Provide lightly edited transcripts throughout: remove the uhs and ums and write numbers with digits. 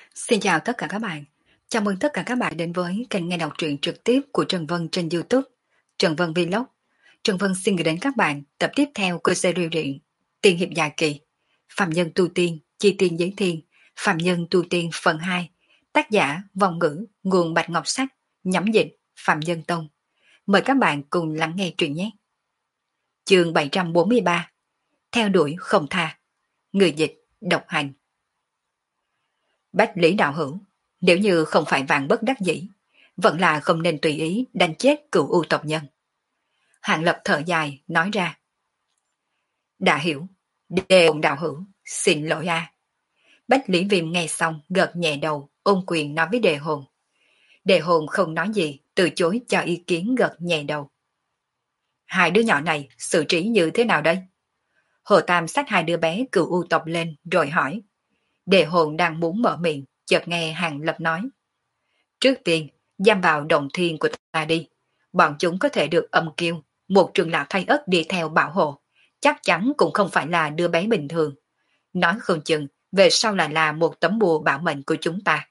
Xin chào tất cả các bạn. Chào mừng tất cả các bạn đến với kênh nghe đọc truyện trực tiếp của Trần Vân trên YouTube, Trần Vân Vlog. Trần Vân xin gửi đến các bạn tập tiếp theo của series truyện Tiên hiệp dài kỳ, Phạm nhân tu tiên, chi tiên giới thiên, Phạm nhân tu tiên phần 2, tác giả Vong Ngữ, nguồn Bạch Ngọc Sách, nhắm dịch Phạm Nhân Tông. Mời các bạn cùng lắng nghe truyện nhé. Chương 743, theo đuổi không tha, người dịch độc hành. Bách Lý đạo hữu, nếu như không phải vạn bất đắc dĩ, vẫn là không nên tùy ý đánh chết cựu u tộc nhân. Hạng Lập thở dài, nói ra. Đã hiểu, Đề Hồn đạo hữu, xin lỗi a. Bách Lý Viêm nghe xong gật nhẹ đầu, ôn quyền nói với Đề Hồn. Đề Hồn không nói gì, từ chối cho ý kiến gật nhẹ đầu. Hai đứa nhỏ này xử trí như thế nào đây? Hồ Tam xách hai đứa bé cựu u tộc lên rồi hỏi. Đề Hồn đang muốn mở miệng, chợt nghe Hạng Lập nói. Trước tiên, giam vào đồng thiên của ta đi. Bọn chúng có thể được âm kiêu, một trường lão thay ất đi theo bảo hộ. Chắc chắn cũng không phải là đứa bé bình thường. Nói không chừng, về sau là một tấm bùa bảo mệnh của chúng ta.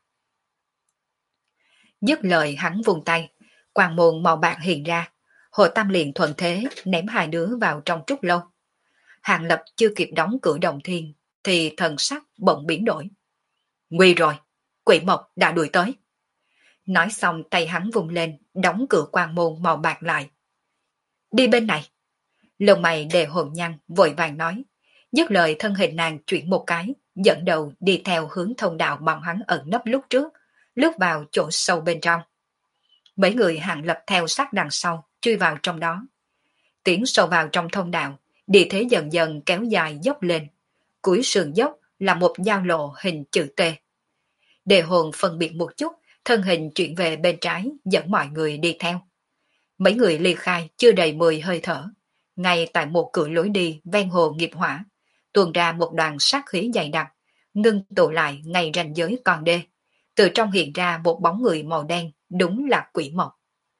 Dứt lời hắn vùng tay, quang môn màu bạc hiện ra. Hồ Tam liền thuận thế ném hai đứa vào trong trúc lâu. Hạng Lập chưa kịp đóng cửa đồng thiên, thì thần sắc bỗng biến đổi. Nguy rồi, quỷ mộc đã đuổi tới. Nói xong tay hắn vùng lên, đóng cửa quan môn màu bạc lại. Đi bên này. Lông mày Đề Hồn nhăn, vội vàng nói. Dứt lời thân hình nàng chuyển một cái, dẫn đầu đi theo hướng thông đạo bọn hắn ẩn nấp lúc trước, lướt vào chỗ sâu bên trong. Mấy người Hạng Lập theo sát đằng sau, chui vào trong đó. Tiến sâu vào trong thông đạo, địa thế dần dần kéo dài dốc lên. Cuối sườn dốc là một giao lộ hình chữ T. Đề Hồn phân biệt một chút, thân hình chuyển về bên trái dẫn mọi người đi theo. Mấy người ly khai chưa đầy 10 hơi thở. Ngay tại một cửa lối đi ven hồ nghiệp hỏa, tuôn ra một đoàn sát khí dày đặc, ngưng tụ lại ngay ranh giới con đê. Từ trong hiện ra một bóng người màu đen, đúng là quỷ mộc.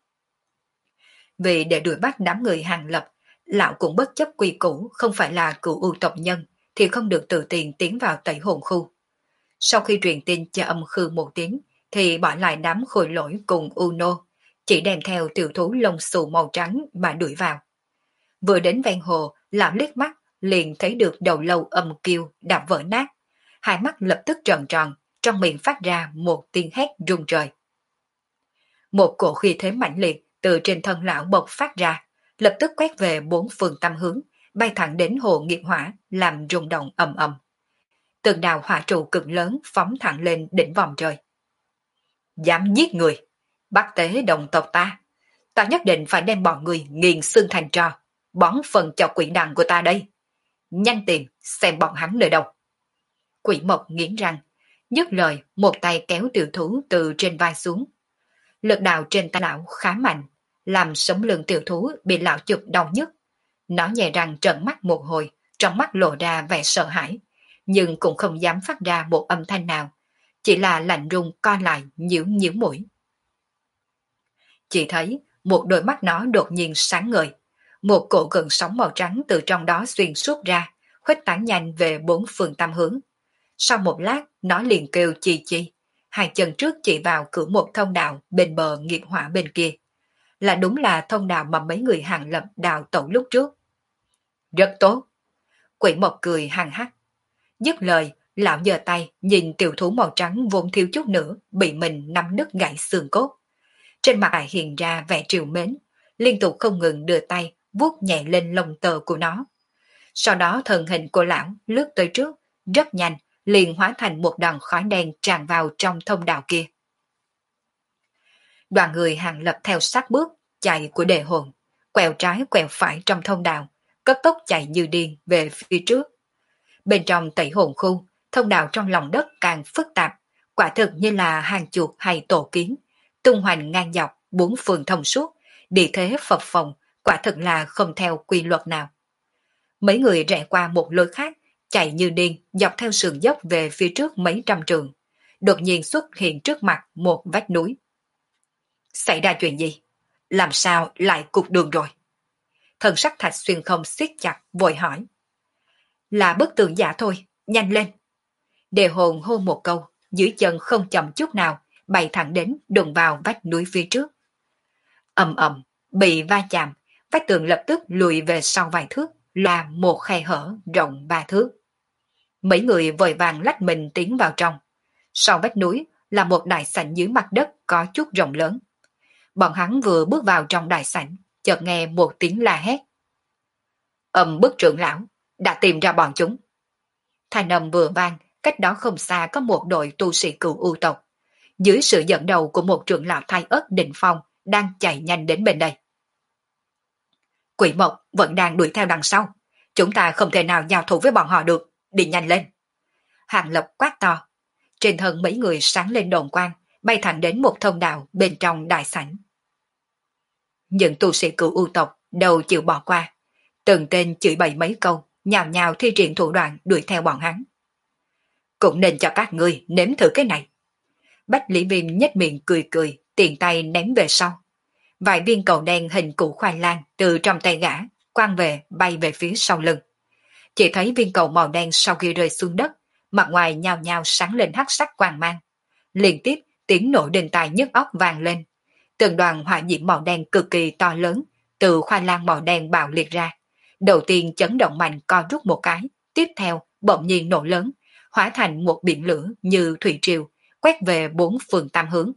Vì để đuổi bắt đám người Hàng Lập, lão cũng bất chấp quy củ không phải là cựu ưu tộc nhân, thì không được tự tiền tiến vào tẩy hồn khu. Sau khi truyền tin cho âm khư một tiếng, thì bỏ lại đám khôi lỗi cùng Uno, chỉ đem theo tiểu thú lông xù màu trắng mà đuổi vào. Vừa đến ven hồ, lão liếc mắt, liền thấy được đầu lâu âm kiêu đạp vỡ nát. Hai mắt lập tức tròn tròn, trong miệng phát ra một tiếng hét rung trời. Một cổ khí thế mạnh liệt từ trên thân lão bộc phát ra, lập tức quét về bốn phương tám hướng, bay thẳng đến hồ nghiệp hỏa, làm rung động ầm ầm. Từng đạo hỏa trụ cực lớn phóng thẳng lên đỉnh vòm trời. Dám giết người, bắt tế đồng tộc ta nhất định phải đem bọn người nghiền xương thành tro, bón phần cho quỷ đằng của ta đây. Nhanh tìm xem bọn hắn nơi đâu. Quỷ mộc nghiến răng, dứt lời một tay kéo tiểu thú từ trên vai xuống. Lực đạo trên tay lão khá mạnh, làm sống lưng tiểu thú bị lão chụp đau nhức. Nó nhẹ răng trợn mắt một hồi, trong mắt lộ ra vẻ sợ hãi, nhưng cũng không dám phát ra một âm thanh nào, chỉ là lạnh run co lại nhíu nhíu mũi. Chỉ thấy một đôi mắt nó đột nhiên sáng ngời, một cổ gần sóng màu trắng từ trong đó xuyên suốt ra, khuếch tán nhanh về bốn phương tám hướng. Sau một lát, nó liền kêu chi chi, hai chân trước chỉ vào cửa một thông đạo bên bờ nghiệp hỏa bên kia. Là đúng là thông đạo mà mấy người Hàng Lập đào tẩu lúc trước. Rất tốt. Quỷ mộc cười hằng hắc. Dứt lời, lão giơ tay nhìn tiểu thú màu trắng vốn thiếu chút nữa bị mình nắm đứt gãy xương cốt. Trên mặt hiện ra vẻ trìu mến, liên tục không ngừng đưa tay vuốt nhẹ lên lông tơ của nó. Sau đó thân hình của lão lướt tới trước, rất nhanh, liền hóa thành một đoàn khói đen tràn vào trong thông đạo kia. Đoàn người Hàng Lập theo sát bước chạy của Đề Hồn, quẹo trái quẹo phải trong thông đạo, cấp tốc chạy như điên về phía trước. Bên trong tẩy hồn khu, thông đạo trong lòng đất càng phức tạp, quả thực như là hàng chuột hay tổ kiến, tung hoành ngang dọc, bốn phương thông suốt, địa thế phập phồng, quả thực là không theo quy luật nào. Mấy người rẽ qua một lối khác, chạy như điên dọc theo sườn dốc về phía trước mấy trăm trường. Đột nhiên xuất hiện trước mặt một vách núi. Xảy ra chuyện gì? Làm sao lại cục đường rồi? Thần sắc Thạch Xuyên không siết chặt, vội hỏi. Là bức tường giả thôi, nhanh lên. Đề Hồn hô một câu, dưới chân không chậm chút nào, bay thẳng đến đụng vào vách núi phía trước. Ầm ầm, bị va chạm, vách tường lập tức lùi về sau vài thước, là một khe hở rộng 3 thước. Mấy người vội vàng lách mình tiến vào trong. Sau vách núi là một đại sảnh dưới mặt đất có chút rộng lớn. Bọn hắn vừa bước vào trong đại sảnh, chợt nghe một tiếng la hét. Bức trưởng lão, đã tìm ra bọn chúng. Thanh âm vừa vang, cách đó không xa có một đội tu sĩ cửu u tộc. Dưới sự dẫn đầu của một trưởng lão thái ớt đỉnh phong, đang chạy nhanh đến bên đây. Quỷ mộc vẫn đang đuổi theo đằng sau. Chúng ta không thể nào giao thủ với bọn họ được, đi nhanh lên. Hàng Lập quát to. Trên thân mấy người sáng lên đồn quang, bay thẳng đến một thông đạo bên trong đại sảnh. Những tu sĩ cửu u tộc đều chịu bỏ qua. Từng tên chửi bậy mấy câu, nhào nhào thi triển thủ đoạn đuổi theo bọn hắn. Cũng nên cho các ngươi nếm thử cái này. Bách Lý Viêm nhếch miệng cười cười, tiền tay ném về sau. Vài viên cầu đen hình củ khoai lang từ trong tay gã, quăng về bay về phía sau lưng. Chỉ thấy viên cầu màu đen sau khi rơi xuống đất, mặt ngoài nhào nhào sáng lên hắc sắc quang mang. Liên tiếp tiếng nổ đinh tai nhức óc vang lên. Từng đoàn hỏa diễm màu đen cực kỳ to lớn từ khoai lang màu đen bạo liệt ra. Đầu tiên chấn động mạnh co rút một cái, tiếp theo bỗng nhiên nổ lớn, hóa thành một biển lửa như thủy triều, quét về bốn phương tám hướng.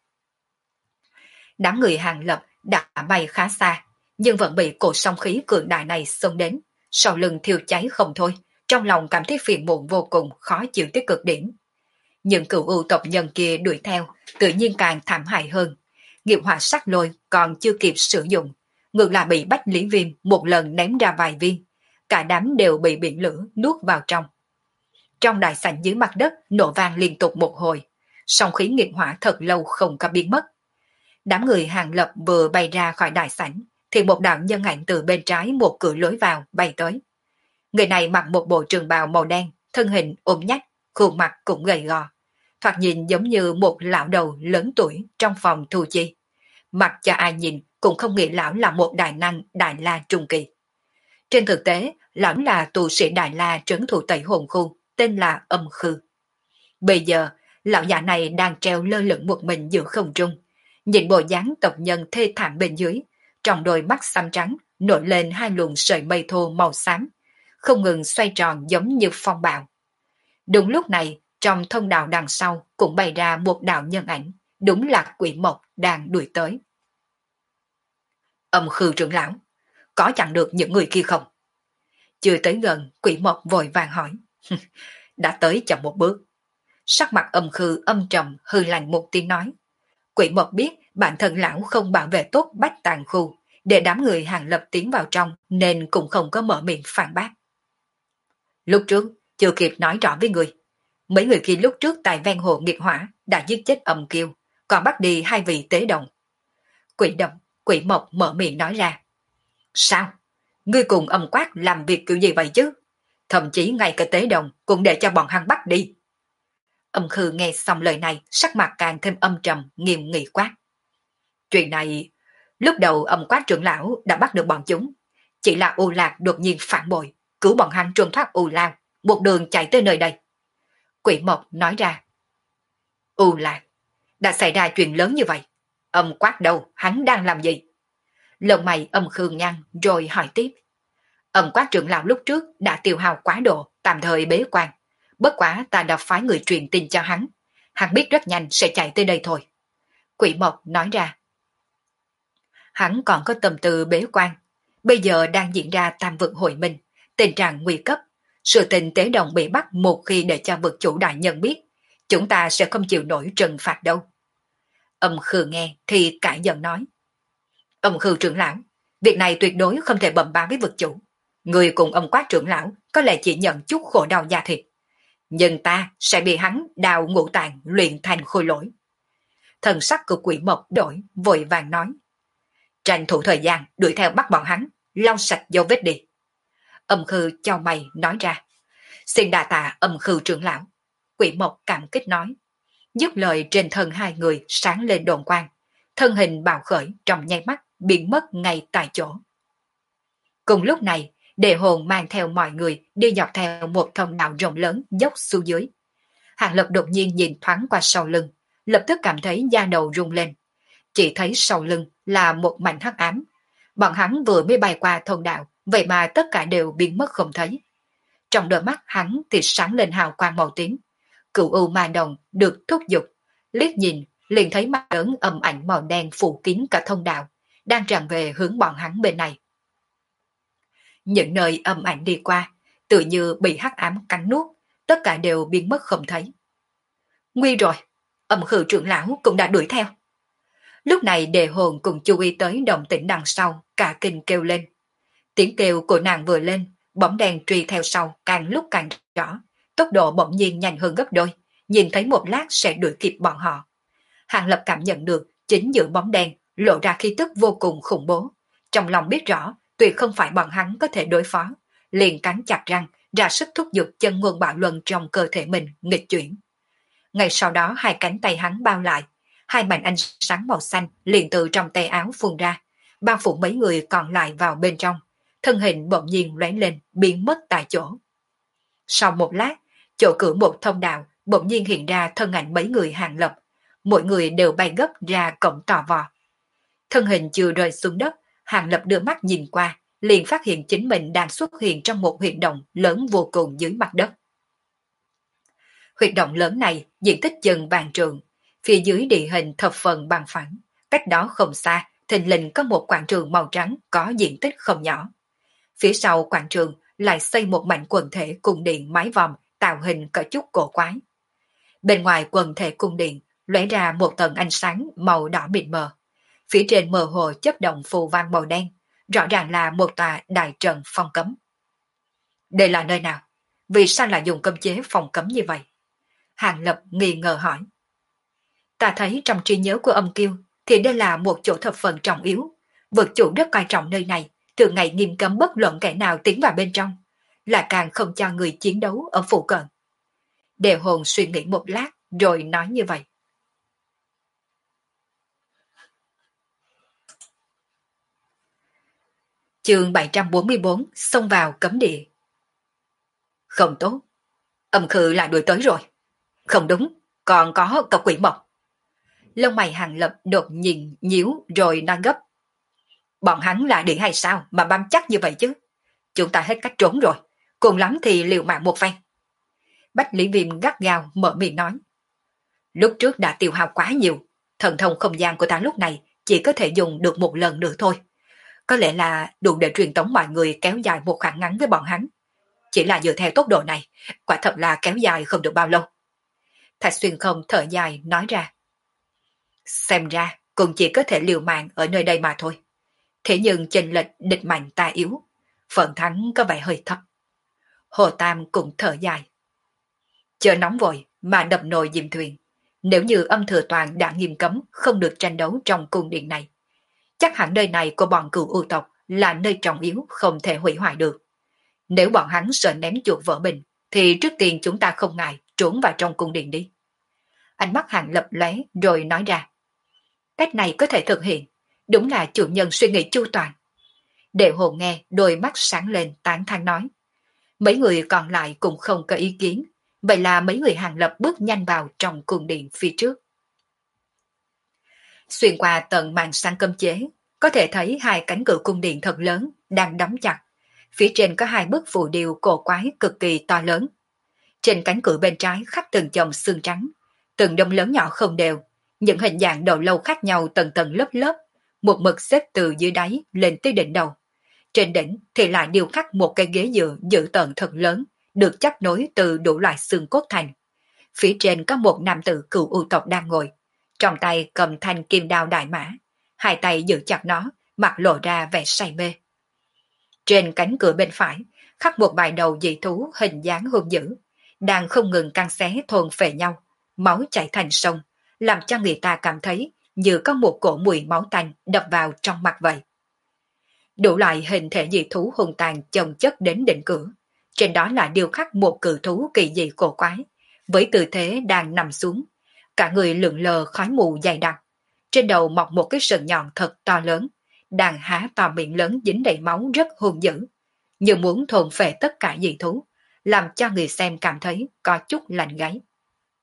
Đám người Hàng Lập đã bay khá xa, nhưng vẫn bị cổ sóng khí cường đại này xông đến, sau lưng thiêu cháy không thôi, trong lòng cảm thấy phiền muộn vô cùng, khó chịu tới cực điểm. Những cửu u tộc nhân kia đuổi theo, tự nhiên càng thảm hại hơn. Nghiệp hỏa sắc lôi còn chưa kịp sử dụng, ngược lại bị Bách Lý Viêm một lần ném ra vài viên, cả đám đều bị biển lửa nuốt vào trong. Trong đại sảnh dưới mặt đất nổ vang liên tục một hồi, sóng khí nghiệp hỏa thật lâu không có biến mất. Đám người Hàng Lập vừa bay ra khỏi đại sảnh, thì một đạo nhân ảnh từ bên trái một cửa lối vào bay tới. Người này mặc một bộ trường bào màu đen, thân hình ốm nhách, khuôn mặt cũng gầy gò, thoạt nhìn giống như một lão đầu lớn tuổi trong phòng thu chi. Mặc cho ai nhìn cũng không nghĩ lão là một đại năng Đại La trung kỳ. Trên thực tế, lão là tu sĩ Đại La trấn thủ Tây Hồn Khu, tên là Âm Khư. Bây giờ, lão già này đang treo lơ lửng một mình giữa không trung, nhìn bộ dáng tộc nhân thê thảm bên dưới, trong đôi mắt xám trắng nổi lên hai luồng sợi mây thô màu xám, không ngừng xoay tròn giống như phong bạo. Đúng lúc này, trong thông đạo đằng sau cũng bày ra một đạo nhân ảnh, đúng là Quỷ Mộc đang đuổi tới. Âm Khư trưởng lão, có chặn được những người kia không? Chưa tới gần, Quỷ Mộc vội vàng hỏi. Đã tới chậm một bước. Sắc mặt Âm Khư âm trầm hư lạnh một tiếng nói. Quỷ Mộc biết bản thân lão không bảo vệ tốt Bách Tàng Khu, để đám người Hàng Lập tiến vào trong nên cũng không có mở miệng phản bác. Lúc trước, chưa kịp nói rõ với người. Mấy người kia lúc trước tại ven hồ nghiệt hỏa đã giết chết Âm Kiêu, còn bắt đi hai vị tế đồng. Quỷ Mộc mở miệng nói ra. Sao? Ngươi cùng Âm Quát làm việc kiểu gì vậy chứ? Thậm chí ngay cả tế đồng cũng để cho bọn hắn bắt đi. Âm Khư nghe xong lời này, sắc mặt càng thêm âm trầm, nghiêm nghị quát. Chuyện này, lúc đầu Âm Quát trưởng lão đã bắt được bọn chúng. Chỉ là U Lạc đột nhiên phản bội, cứu bọn hắn trốn thoát U Lao, một đường chạy tới nơi đây. Quỷ Mộc nói ra. U Lạc, đã xảy ra chuyện lớn như vậy. Âm Quát đâu, hắn đang làm gì? Lông mày Âm Khư nhăn rồi hỏi tiếp. Âm Quát trưởng lão lúc trước đã tiêu hao quá độ, tạm thời bế quan. Bất quá ta đã phái người truyền tin cho hắn. Hắn biết rất nhanh sẽ chạy tới đây thôi. Quỷ Mộc nói ra. Hắn còn có tâm tư bế quan. Bây giờ đang diễn ra tam vực hội minh, tình trạng nguy cấp. Sự tình tế đồng bị bắt một khi để cho vực chủ đại nhân biết, chúng ta sẽ không chịu nổi trừng phạt đâu. Âm Khư nghe thì cãi giận nói. Âm Khư trưởng lão, việc này tuyệt đối không thể bẩm báo với vực chủ. Người cùng Âm Quát trưởng lão có lẽ chỉ nhận chút khổ đau da thịt. Nhưng ta sẽ bị hắn đào ngũ tạng luyện thành khôi lỗi. Thần sắc của Quỷ Mộc đổi, vội vàng nói. Tranh thủ thời gian đuổi theo bắt bọn hắn, lau sạch dấu vết đi. Âm Khư chau mày nói ra. Xin đà tạ Âm Khư trưởng lão. Quỷ Mộc cảm kích nói. Dứt lời trên thân hai người sáng lên đồn quang. Thân hình bạo khởi trong nháy mắt biến mất ngay tại chỗ. Cùng lúc này, Đề Hồn mang theo mọi người đi dọc theo một thông đạo rộng lớn dốc xuống dưới. Hàng Lập đột nhiên nhìn thoáng qua sau lưng, lập tức cảm thấy da đầu rung lên. Chỉ thấy sau lưng là một mảnh hắc ám. Bọn hắn vừa mới bay qua thông đạo, vậy mà tất cả đều biến mất không thấy. Trong đôi mắt hắn thì sáng lên hào quang màu tím. Cửu u ma đồng được thúc giục, liếc nhìn liền thấy mắt lớn âm ảnh màu đen phủ kín cả thông đạo, đang tràn về hướng bọn hắn bên này. Những nơi âm ảnh đi qua, tự như bị hắc ám cắn nuốt, tất cả đều biến mất không thấy. Nguy rồi, Âm Khư trưởng lão cũng đã đuổi theo. Lúc này Đề Hồn cùng chú ý tới động tĩnh đằng sau, cả kinh kêu lên. Tiếng kêu của nàng vừa lên, bóng đèn truy theo sau càng lúc càng rõ, tốc độ bỗng nhiên nhanh hơn gấp đôi, nhìn thấy một lát sẽ đuổi kịp bọn họ. Hàng Lập cảm nhận được chính giữa bóng đen lộ ra khí tức vô cùng khủng bố, trong lòng biết rõ tuyệt không phải bọn hắn có thể đối phó, liền cắn chặt răng, ra sức thúc giục chân ngôn bạo luân trong cơ thể mình nghịch chuyển. Ngay sau đó hai cánh tay hắn bao lại, hai mảnh ánh sáng màu xanh liền từ trong tay áo phun ra, bao phủ mấy người còn lại vào bên trong, thân hình bỗng nhiên lóe lên, biến mất tại chỗ. Sau một lát, chỗ cửa một thông đạo bỗng nhiên hiện ra thân ảnh mấy người Hàng Lập, mỗi người đều bay gấp ra cổng tò vò. Thân hình chưa rơi xuống đất, Hàng Lập đưa mắt nhìn qua, liền phát hiện chính mình đang xuất hiện trong một huyệt động lớn vô cùng dưới mặt đất. Huyệt động lớn này diện tích chừng vạn trượng, phía dưới địa hình thập phần bằng phẳng, cách đó không xa, thình lình có một quảng trường màu trắng có diện tích không nhỏ. Phía sau quảng trường lại xây một mảnh quần thể cung điện mái vòm tạo hình có chút cổ quái. Bên ngoài quần thể cung điện lóe ra một tầng ánh sáng màu đỏ mịt mờ. Phía trên mờ hồ chớp động phù văn màu đen, rõ ràng là một tòa đại trận phong cấm. Đây là nơi nào? Vì sao lại dùng cấm chế phong cấm như vậy? Hàng Lập nghi ngờ hỏi. Ta thấy trong trí nhớ của Âm Kiêu thì đây là một chỗ thập phần trọng yếu. Vực chủ rất coi trọng nơi này, thường ngày nghiêm cấm bất luận kẻ nào tiến vào bên trong, là càng không cho người chiến đấu ở phụ cận. Đề Hồn suy nghĩ một lát rồi nói như vậy. Chương 744 xông vào cấm địa. Không tốt, Âm Khư lại đuổi tới rồi. Không đúng, còn có cả quỷ mộc. Lông mày Hàng Lập đột nhìn nhíu rồi nói gấp. Bọn hắn là điện hay sao mà bám chắc như vậy chứ? Chúng ta hết cách trốn rồi, cùng lắm thì liều mạng một phen. Bách Lý Viêm gắt gao mở miệng nói. Lúc trước đã tiêu hao quá nhiều, thần thông không gian của ta lúc này chỉ có thể dùng được một lần nữa thôi. Có lẽ là đủ để truyền tống mọi người kéo dài một khoảng ngắn với bọn hắn. Chỉ là dựa theo tốc độ này, quả thật là kéo dài không được bao lâu. Thạch Xuyên Không thở dài nói ra. Xem ra cũng chỉ có thể liều mạng ở nơi đây mà thôi. Thế nhưng chênh lệch địch mạnh ta yếu, phần thắng có vẻ hơi thấp. Hồ Tam cũng thở dài. Chờ nóng vội mà đập nồi dìm thuyền. Nếu như Âm Thừa Toàn đã nghiêm cấm không được tranh đấu trong cung điện này, chắc hẳn nơi này của bọn cừu ưu tộc là nơi trọng yếu không thể hủy hoại được. Nếu bọn hắn sợ ném chuột vỡ bình, thì trước tiên chúng ta không ngại trốn vào trong cung điện đi. Ánh mắt Hàng Lập lóe rồi nói ra. Cách này có thể thực hiện, đúng là chủ nhân suy nghĩ chu toàn. Đệ Hồn nghe đôi mắt sáng lên tán thán nói. Mấy người còn lại cũng không có ý kiến, vậy là mấy người Hàng Lập bước nhanh vào trong cung điện phía trước. Xuyên qua tầng màn sáng cấm chế, có thể thấy hai cánh cửa cung điện thật lớn đang đóng chặt. Phía trên có hai bức phù điêu cổ quái cực kỳ to lớn. Trên cánh cửa bên trái khắc từng chồng xương trắng, từng đống lớn nhỏ không đều, những hình dạng đầu lâu khác nhau tầng tầng lớp lớp, một mực xếp từ dưới đáy lên tới đỉnh đầu. Trên đỉnh thì lại điêu khắc một cái ghế dựa dự tợn thật lớn, được chấp nối từ đủ loại xương cốt thành. Phía trên có một nam tử cựu ưu tộc đang ngồi, trong tay cầm thanh kim đao đại mã, hai tay giữ chặt nó, mặt lộ ra vẻ say mê. Trên cánh cửa bên phải khắc một vài đầu dị thú hình dáng hung dữ, đang không ngừng cắn xé thôn phệ nhau, máu chảy thành sông, làm cho người ta cảm thấy như có một cỗ mùi máu tanh đập vào trong mặt vậy. Đủ loại hình thể dị thú hung tàn chồng chất đến đỉnh cửa, trên đó là điêu khắc một cự thú kỳ dị cổ quái, với tư thế đang nằm xuống, cả người lượn lờ khói mù dày đặc, trên đầu mọc một cái sừng nhọn thật to lớn, đang há to miệng lớn dính đầy máu rất hung dữ, như muốn thôn phệ tất cả dị thú, làm cho người xem cảm thấy có chút lạnh gáy.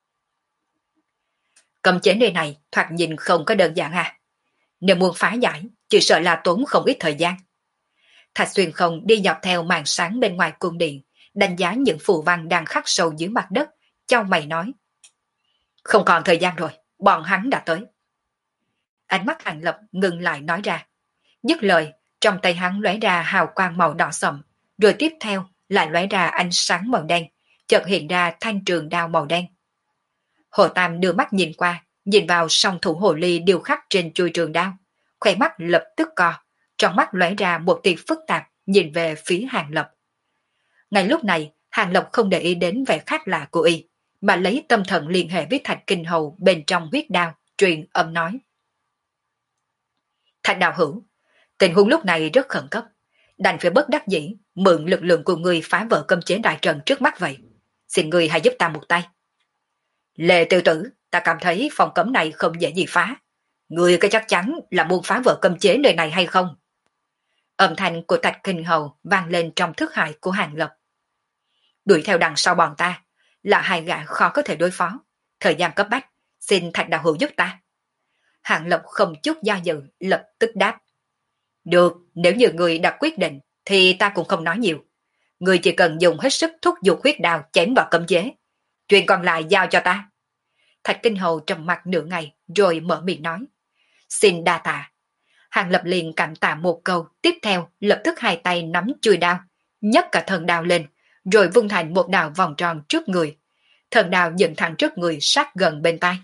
Cấm chế nơi này thoạt nhìn không có đơn giản à. Nếu muốn phá giải, chỉ sợ là tốn không ít thời gian. Thạch Xuyên không đi dọc theo màn sáng bên ngoài cung điện, đánh giá những phù văn đang khắc sâu dưới mặt đất, chau mày nói. Không còn thời gian rồi, bọn hắn đã tới. Ánh mắt Hàng Lập ngừng lại nói ra. Dứt lời, trong tay hắn lóe ra hào quang màu đỏ sậm, rồi tiếp theo lại lóe ra ánh sáng màu đen, chợt hiện ra thanh trường đao màu đen. Hồ Tam đưa mắt nhìn qua, nhìn vào song thủ hồ ly điêu khắc trên chuôi trường đao, khóe mắt lập tức co, trong mắt lóe ra một tia phức tạp nhìn về phía Hàng Lập. Ngay lúc này, Hàng Lập không để ý đến vẻ khác lạ của y, mà lấy tâm thần liên hệ với Thạch Kinh Hầu bên trong huyết đao, truyền âm nói. Thạch đạo hữu, tình huống lúc này rất khẩn cấp, đành phải bất đắc dĩ mượn lực lượng của người phá vỡ cấm chế đại trận trước mắt vậy. Xin người hãy giúp ta một tay. Lệ Tiêu Tử, ta cảm thấy phòng cấm này không dễ gì phá. Người có chắc chắn là muốn phá vỡ cấm chế nơi này hay không? Âm thanh của Thạch Kinh Hầu vang lên trong thức hải của Hàng Lập. Đuổi theo đằng sau bọn ta là hai gã khó có thể đối phó. Thời gian cấp bách, xin Thạch đạo hữu giúp ta. Hàng Lập không chút do dự, lập tức đáp. Được, nếu như người đã quyết định, thì ta cũng không nói nhiều. Người chỉ cần dùng hết sức thúc giục huyết đao chém vào cấm chế. Chuyện còn lại giao cho ta. Thạch Kinh Hầu trầm mặt nửa ngày, rồi mở miệng nói. Xin đa tạ. Hàng Lập liền cảm tạ một câu, tiếp theo lập tức hai tay nắm chuôi đao, nhấc cả thần đao lên, rồi vung thành một đạo vòng tròn trước người. Thần đao dựng thẳng trước người sát gần bên tai.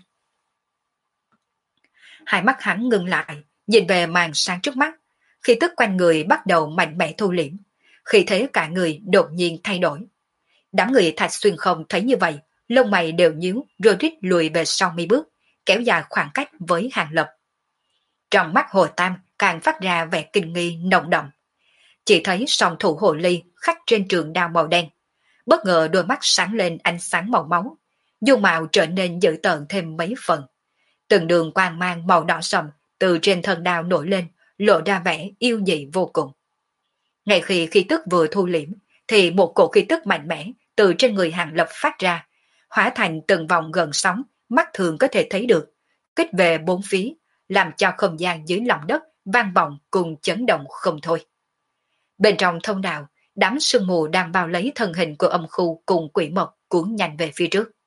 Hai mắt hắn ngưng lại, nhìn về màn sáng trước mắt, khi tức quanh người bắt đầu mạnh mẽ thu liễm, khi thế cả người đột nhiên thay đổi. Đám người Thạch Xuyên không thấy như vậy, lông mày đều nhíu rồi rít lùi về sau mấy bước, kéo dài khoảng cách với Hàng Lập. Trong mắt Hồ Tam càng phát ra vẻ kinh nghi nồng đậm. Chỉ thấy song thủ hồ ly khắc trên trường đao màu đen, bất ngờ đôi mắt sáng lên ánh sáng màu máu, dung mạo trở nên dữ tợn thêm mấy phần. Từng đường quang mang màu đỏ sậm từ trên thân đao nổi lên, lộ ra vẻ yêu dị vô cùng. Ngay khi khí tức vừa thu liễm, thì một cổ khí tức mạnh mẽ từ trên người Hàng Lập phát ra, hóa thành từng vòng gần sóng, mắt thường có thể thấy được, kích về bốn phía, làm cho không gian dưới lòng đất vang vọng cùng chấn động không thôi. Bên trong thông đạo, đám sương mù đang bao lấy thân hình của âm khu cùng quỷ mộc cuốn nhanh về phía trước.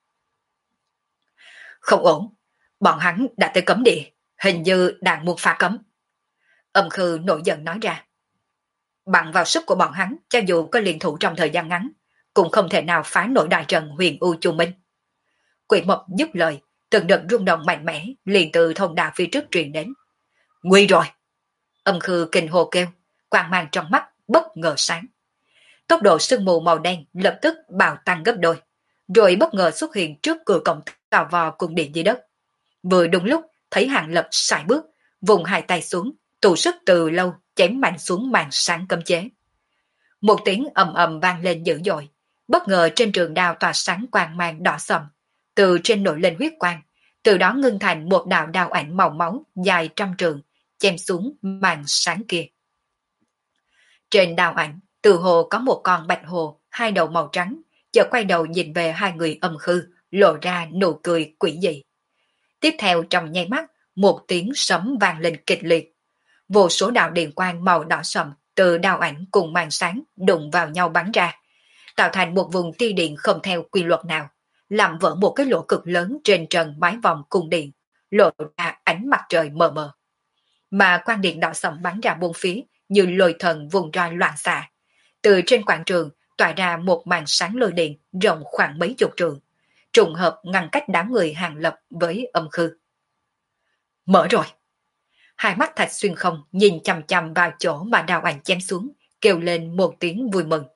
Không ổn, bọn hắn đã tới cấm địa, hình như đang muốn phá cấm. Âm khư nổi giận nói ra. Bằng vào sức của bọn hắn, cho dù có liên thủ trong thời gian ngắn, cũng không thể nào phá nổi đại trận huyền U Chu Minh. Quỷ mộc dứt lời, từng đợt rung động mạnh mẽ liền từ thông đạo phía trước truyền đến. Nguy rồi! Âm khư kinh hồ kêu, quang mang trong mắt bất ngờ sáng. Tốc độ sương mù màu đen lập tức bạo tăng gấp đôi, rồi bất ngờ xuất hiện trước cửa cổng tàu vò cung điện dưới đất. Vừa đúng lúc thấy Hàng Lập sải bước, vùng hai tay xuống, tụ sức từ lâu chém mạnh xuống màn sáng cấm chế. Một tiếng ầm ầm vang lên dữ dội, bất ngờ trên trường đao tỏa sáng quang mang đỏ sậm, từ trên nổi lên huyết quang, từ đó ngưng thành một đạo đao ảnh màu máu dài trăm trường, chém xuống màn sáng kia. Trên đao ảnh, từ hồ có một con bạch hồ, hai đầu màu trắng, chợt quay đầu nhìn về hai người âm khư, lộ ra nụ cười quỷ dị. Tiếp theo trong nháy mắt, một tiếng sấm vang lên kịch liệt. Vô số đạo điện quang màu đỏ sậm từ đao ảnh cùng màn sáng đụng vào nhau bắn ra, tạo thành một vùng tia điện không theo quy luật nào, làm vỡ một cái lỗ cực lớn trên trần mái vòng cung điện, lộ ra ánh mặt trời mờ mờ. Mà quang điện đỏ sậm bắn ra bốn phía như lôi thần vùng roi loạn xạ. Từ trên quảng trường tỏa ra một màn sáng lôi điện rộng khoảng mấy chục trường, trùng hợp ngăn cách đám người Hàng Lập với âm khư. Mở rồi! Hai mắt Thạch Xuyên không nhìn chằm chằm vào chỗ mà đao ảnh chém xuống, kêu lên một tiếng vui mừng.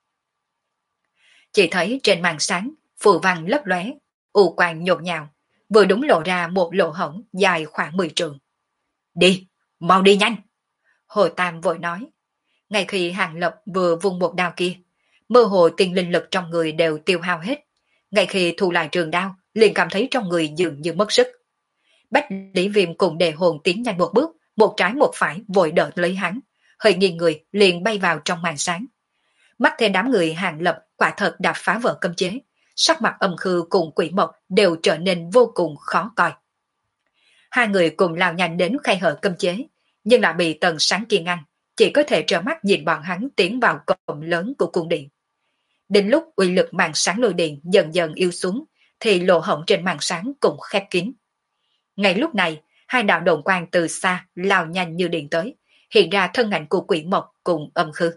Chỉ thấy trên màn sáng, phù văn lấp lóe, u quang nhộn nhạo, vừa đúng lộ ra một lỗ hổng dài khoảng 10 trường. Đi, mau đi nhanh! Hồ Tam vội nói. Ngay khi Hàng Lập vừa vung một đao kia, mơ hồ tiền linh lực trong người đều tiêu hao hết. Ngay khi thu lại trường đao, liền cảm thấy trong người dường như mất sức. Bách Lý Viêm cùng Đề Hồn tiến nhanh một bước, một trái một phải vội đỡ lấy hắn, hơi nghiêng người liền bay vào trong màn sáng. Mắt thấy đám người Hàng Lập quả thật đã phá vỡ cấm chế, sắc mặt âm khư cùng quỷ mộc đều trở nên vô cùng khó coi. Hai người cùng lao nhanh đến khe hở cấm chế, nhưng lại bị tầng sáng kia ngăn, chỉ có thể trơ mắt nhìn bọn hắn tiến vào cổng lớn của cung điện. Đến lúc uy lực màn sáng lôi điện dần dần yếu xuống, thì lỗ hổng trên màn sáng cũng khép kín. Ngay lúc này, hai đạo đồn quang từ xa lao nhanh như điện tới, hiện ra thân ảnh của Quỷ Mộc cùng Âm Khư.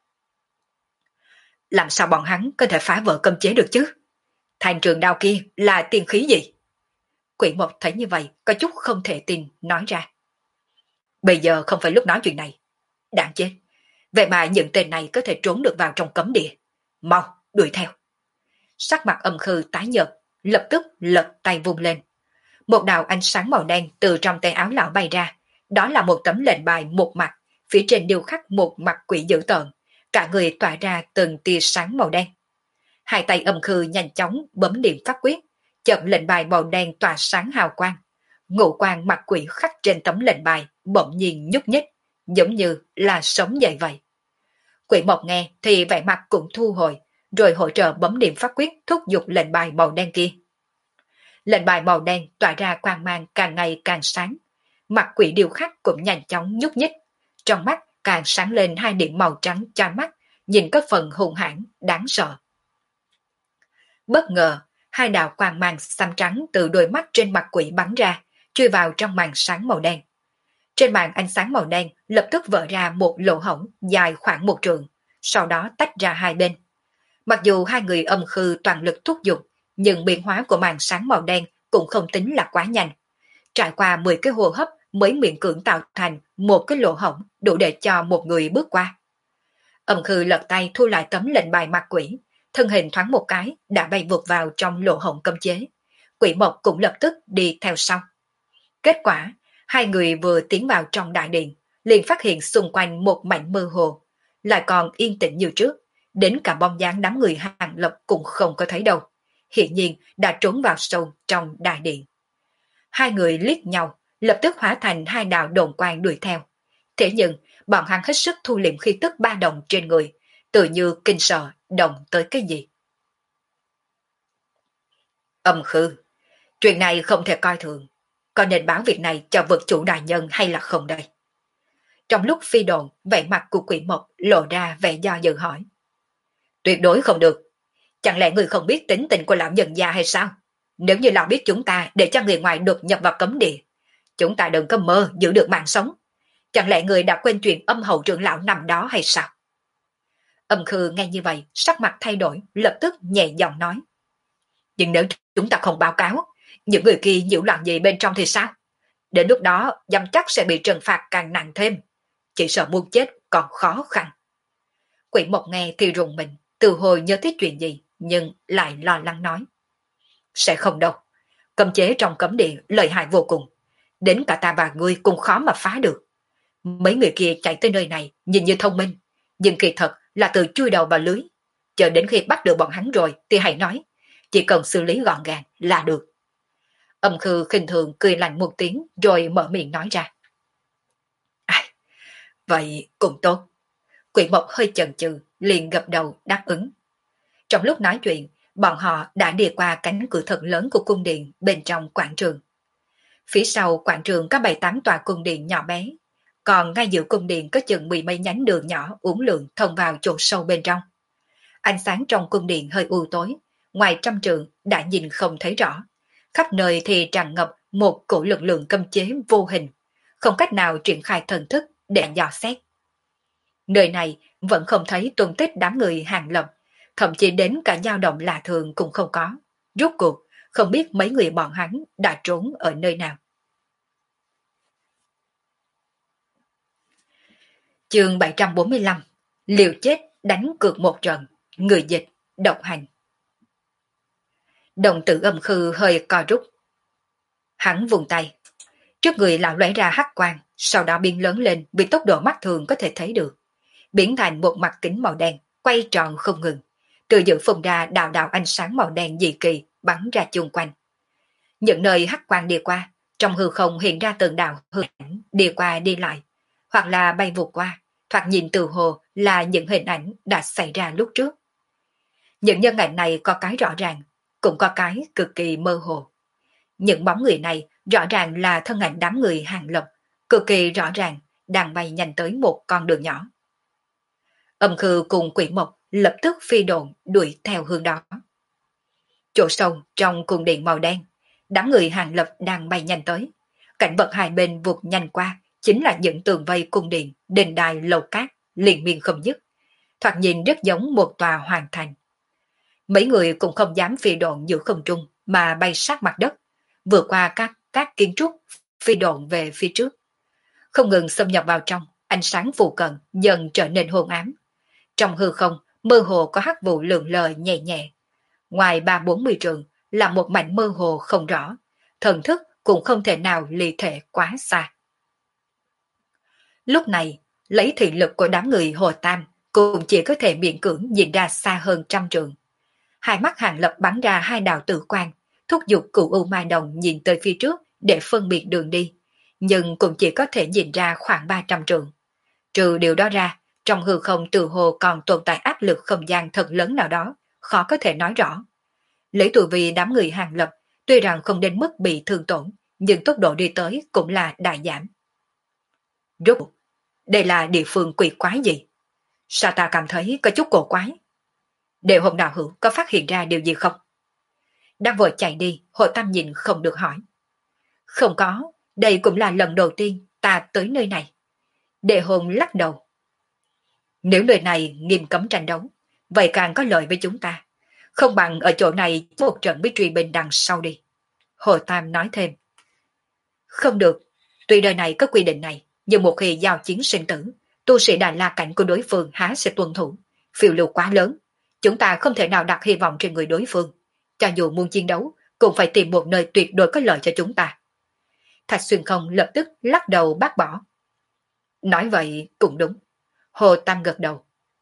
Làm sao bọn hắn có thể phá vỡ cấm chế được chứ? Thanh trường đao kia là tiên khí gì? Quỷ Mộc thấy như vậy, có chút không thể tin, nói ra. Bây giờ không phải lúc nói chuyện này. Đáng chết, vậy mà những tên này có thể trốn được vào trong cấm địa. Mau, đuổi theo. Sắc mặt Âm Khư tái nhợt, lập tức lật tay vung lên. Một đạo ánh sáng màu đen từ trong tay áo lão bay ra. Đó là một tấm lệnh bài một mặt, phía trên điêu khắc một mặt quỷ dữ tợn, cả người tỏa ra từng tia sáng màu đen. Hai tay Âm Khư nhanh chóng bấm điểm pháp quyết, chợt lệnh bài màu đen tỏa sáng hào quang. Ngũ quang mặt quỷ khắc trên tấm lệnh bài bỗng nhiên nhúc nhích, giống như là sống dậy vậy. Quỷ Mộc nghe thì vẻ mặt cũng thu hồi, rồi hỗ trợ bấm điểm pháp quyết thúc giục lệnh bài màu đen kia. Lệnh bài màu đen tỏa ra quang mang càng ngày càng sáng, mặt quỷ điêu khắc cũng nhanh chóng nhúc nhích, trong mắt càng sáng lên hai điểm màu trắng chói mắt, nhìn có phần hung hãn, đáng sợ. Bất ngờ, hai đạo quang mang xám trắng từ đôi mắt trên mặt quỷ bắn ra, chui vào trong màn sáng màu đen. Trên màn ánh sáng màu đen lập tức vỡ ra một lỗ hổng dài khoảng 1 trượng, sau đó tách ra hai bên. Mặc dù hai người Âm Khư toàn lực thúc giục, nhưng biến hóa của màn sáng màu đen cũng không tính là quá nhanh. Trải qua 10 cái hô hấp mới miễn cưỡng tạo thành một cái lỗ hổng đủ để cho một người bước qua. Âm Khư lật tay thu lại tấm lệnh bài mặt quỷ, thân hình thoáng một cái đã bay vụt vào trong lỗ hổng cấm chế. Quỷ Mộc cũng lập tức đi theo sau. Kết quả, hai người vừa tiến vào trong đại điện, liền phát hiện xung quanh một mảnh mơ hồ, lại còn yên tĩnh như trước, đến cả bóng dáng đám người Hàng Lập cũng không có thấy đâu. Hiển nhiên đã trốn vào sâu trong đại điện. Hai người liếc nhau, lập tức hóa thành hai đạo đồn quang đuổi theo. Thế nhưng, bọn hắn hết sức thu liệm khí tức ba đồng trên người, tự như kinh sợ động tới cái gì. Âm Khư, chuyện này không thể coi thường, còn nên báo việc này cho vực chủ đại nhân hay là không đây? Trong lúc phi đồn, vẻ mặt của Quỷ Mộc lộ ra vẻ do dự hỏi. Tuyệt đối không được. Chẳng lẽ người không biết tính tình của lão nhân gia hay sao? Nếu như lão biết chúng ta để cho người ngoài đột nhập vào cấm địa, chúng ta đừng có mơ giữ được mạng sống. Chẳng lẽ người đã quên chuyện âm hậu trưởng lão nằm đó hay sao? Âm Khư nghe như vậy, sắc mặt thay đổi, lập tức nhẹ giọng nói. Nhưng nếu chúng ta không báo cáo, những người kia nhiễu loạn gì bên trong thì sao? Đến lúc đó, dám chắc sẽ bị trừng phạt càng nặng thêm. Chỉ sợ muốn chết còn khó khăn. Quỷ Mộc nghe thì rùng mình, từ hồi nhớ tới chuyện gì, nhưng lại lo lắng nói. Sẽ không đâu. Cấm chế trong cấm địa lợi hại vô cùng. Đến cả ta và ngươi cũng khó mà phá được. Mấy người kia chạy tới nơi này nhìn như thông minh, nhưng kỳ thật là tự chui đầu vào lưới. Chờ đến khi bắt được bọn hắn rồi thì hãy nói, chỉ cần xử lý gọn gàng là được. Âm Khư khinh thường cười lạnh một tiếng rồi mở miệng nói ra. Vậy cũng tốt. Quỷ Mộc hơi chần chừ, liền gật đầu đáp ứng. Trong lúc nói chuyện, bọn họ đã đi qua cánh cửa thật lớn của cung điện bên trong quảng trường. Phía sau quảng trường có 7-8 tòa cung điện nhỏ bé, còn ngay giữa cung điện có chừng 10 mấy nhánh đường nhỏ uốn lượn thông vào chỗ sâu bên trong. Ánh sáng trong cung điện hơi u tối, ngoài trăm trường đã nhìn không thấy rõ. Khắp nơi thì tràn ngập một cổ lực lượng cấm chế vô hình, không cách nào triển khai thần thức để dò xét. Nơi này vẫn không thấy tung tích đám người Hàng Lập, thậm chí đến cả dao động lạ thường cũng không có. Rốt cuộc, không biết mấy người bọn hắn đã trốn ở nơi nào. Chương 745, liều chết đánh cược một trận, người dịch, độc hành. Đồng tử Âm Khư hơi co rút. Hắn vùng tay. Trước người lão lóe ra hắc quang, sau đó biến lớn lên vì tốc độ mắt thường có thể thấy được. Biến thành một mặt kính màu đen, quay tròn không ngừng. Từ giữa phùng ra đạo đạo ánh sáng màu đen dị kỳ bắn ra chung quanh. Những nơi hắc quang đi qua, trong hư không hiện ra từng đạo hư ảnh đi qua đi lại, hoặc là bay vụt qua, thoạt nhìn từ hồ là những hình ảnh đã xảy ra lúc trước. Những nhân ảnh này có cái rõ ràng, cũng có cái cực kỳ mơ hồ. Những bóng người này Rõ ràng là thân ảnh đám người Hàng Lập, cực kỳ rõ ràng, đang bay nhanh tới một con đường nhỏ. Âm Khư cùng Quỷ Mộc lập tức phi độn đuổi theo hướng đó. Chỗ sâu trong cung điện màu đen, đám người Hàng Lập đang bay nhanh tới. Cảnh vật hai bên vụt nhanh qua, chính là những tường vây cung điện, đền đài lầu cát, liên miên không dứt. Thoạt nhìn rất giống một tòa hoàn thành. Mấy người cũng không dám phi độn giữa không trung, mà bay sát mặt đất, vượt qua các kiến trúc, phi độn về phía trước. Không ngừng xâm nhập vào trong, ánh sáng phụ cận dần trở nên hôn ám. Trong hư không, mơ hồ có hắc vụ lượn lờ nhẹ nhẹ. Ngoài 3-40 trường là một mảnh mơ hồ không rõ, thần thức cũng không thể nào ly thể quá xa. Lúc này, lấy thị lực của đám người Hồ Tam cũng chỉ có thể miễn cưỡng nhìn ra xa hơn 100 trường. Hai mắt Hàng Lập bắn ra hai đạo tử quang, thúc giục Cửu U Mai Đồng nhìn tới phía trước để phân biệt đường đi, nhưng cũng chỉ có thể nhìn ra khoảng 300 trường. Trừ điều đó ra, trong hư không từ hồ còn tồn tại áp lực không gian thật lớn nào đó, khó có thể nói rõ. Lấy tù vì đám người Hàng Lập, tuy rằng không đến mức bị thương tổn, nhưng tốc độ đi tới cũng là đại giảm. Rốt cuộc, đây là địa phương quỷ quái gì? Sao ta cảm thấy có chút cổ quái? Đệ Hồn đạo hữu có phát hiện ra điều gì không? Đang vội chạy đi, Hồ Tam nhìn không được hỏi. Không có, đây cũng là lần đầu tiên ta tới nơi này. Đệ Hồn lắc đầu. Nếu nơi này nghiêm cấm tranh đấu, vậy càng có lợi với chúng ta. Không bằng ở chỗ này một trận với truy binh đằng sau đi. Hồ Tam nói thêm. Không được, tuy nơi này có quy định này, nhưng một khi giao chiến sinh tử, tu sĩ Đại La Cảnh của đối phương há sẽ tuân thủ. Phiêu lưu quá lớn, chúng ta không thể nào đặt hy vọng trên người đối phương. Cho dù muốn chiến đấu, cũng phải tìm một nơi tuyệt đối có lợi cho chúng ta. Thạch Xuyên Không lập tức lắc đầu bác bỏ. Nói vậy cũng đúng. Hồ Tam gật đầu.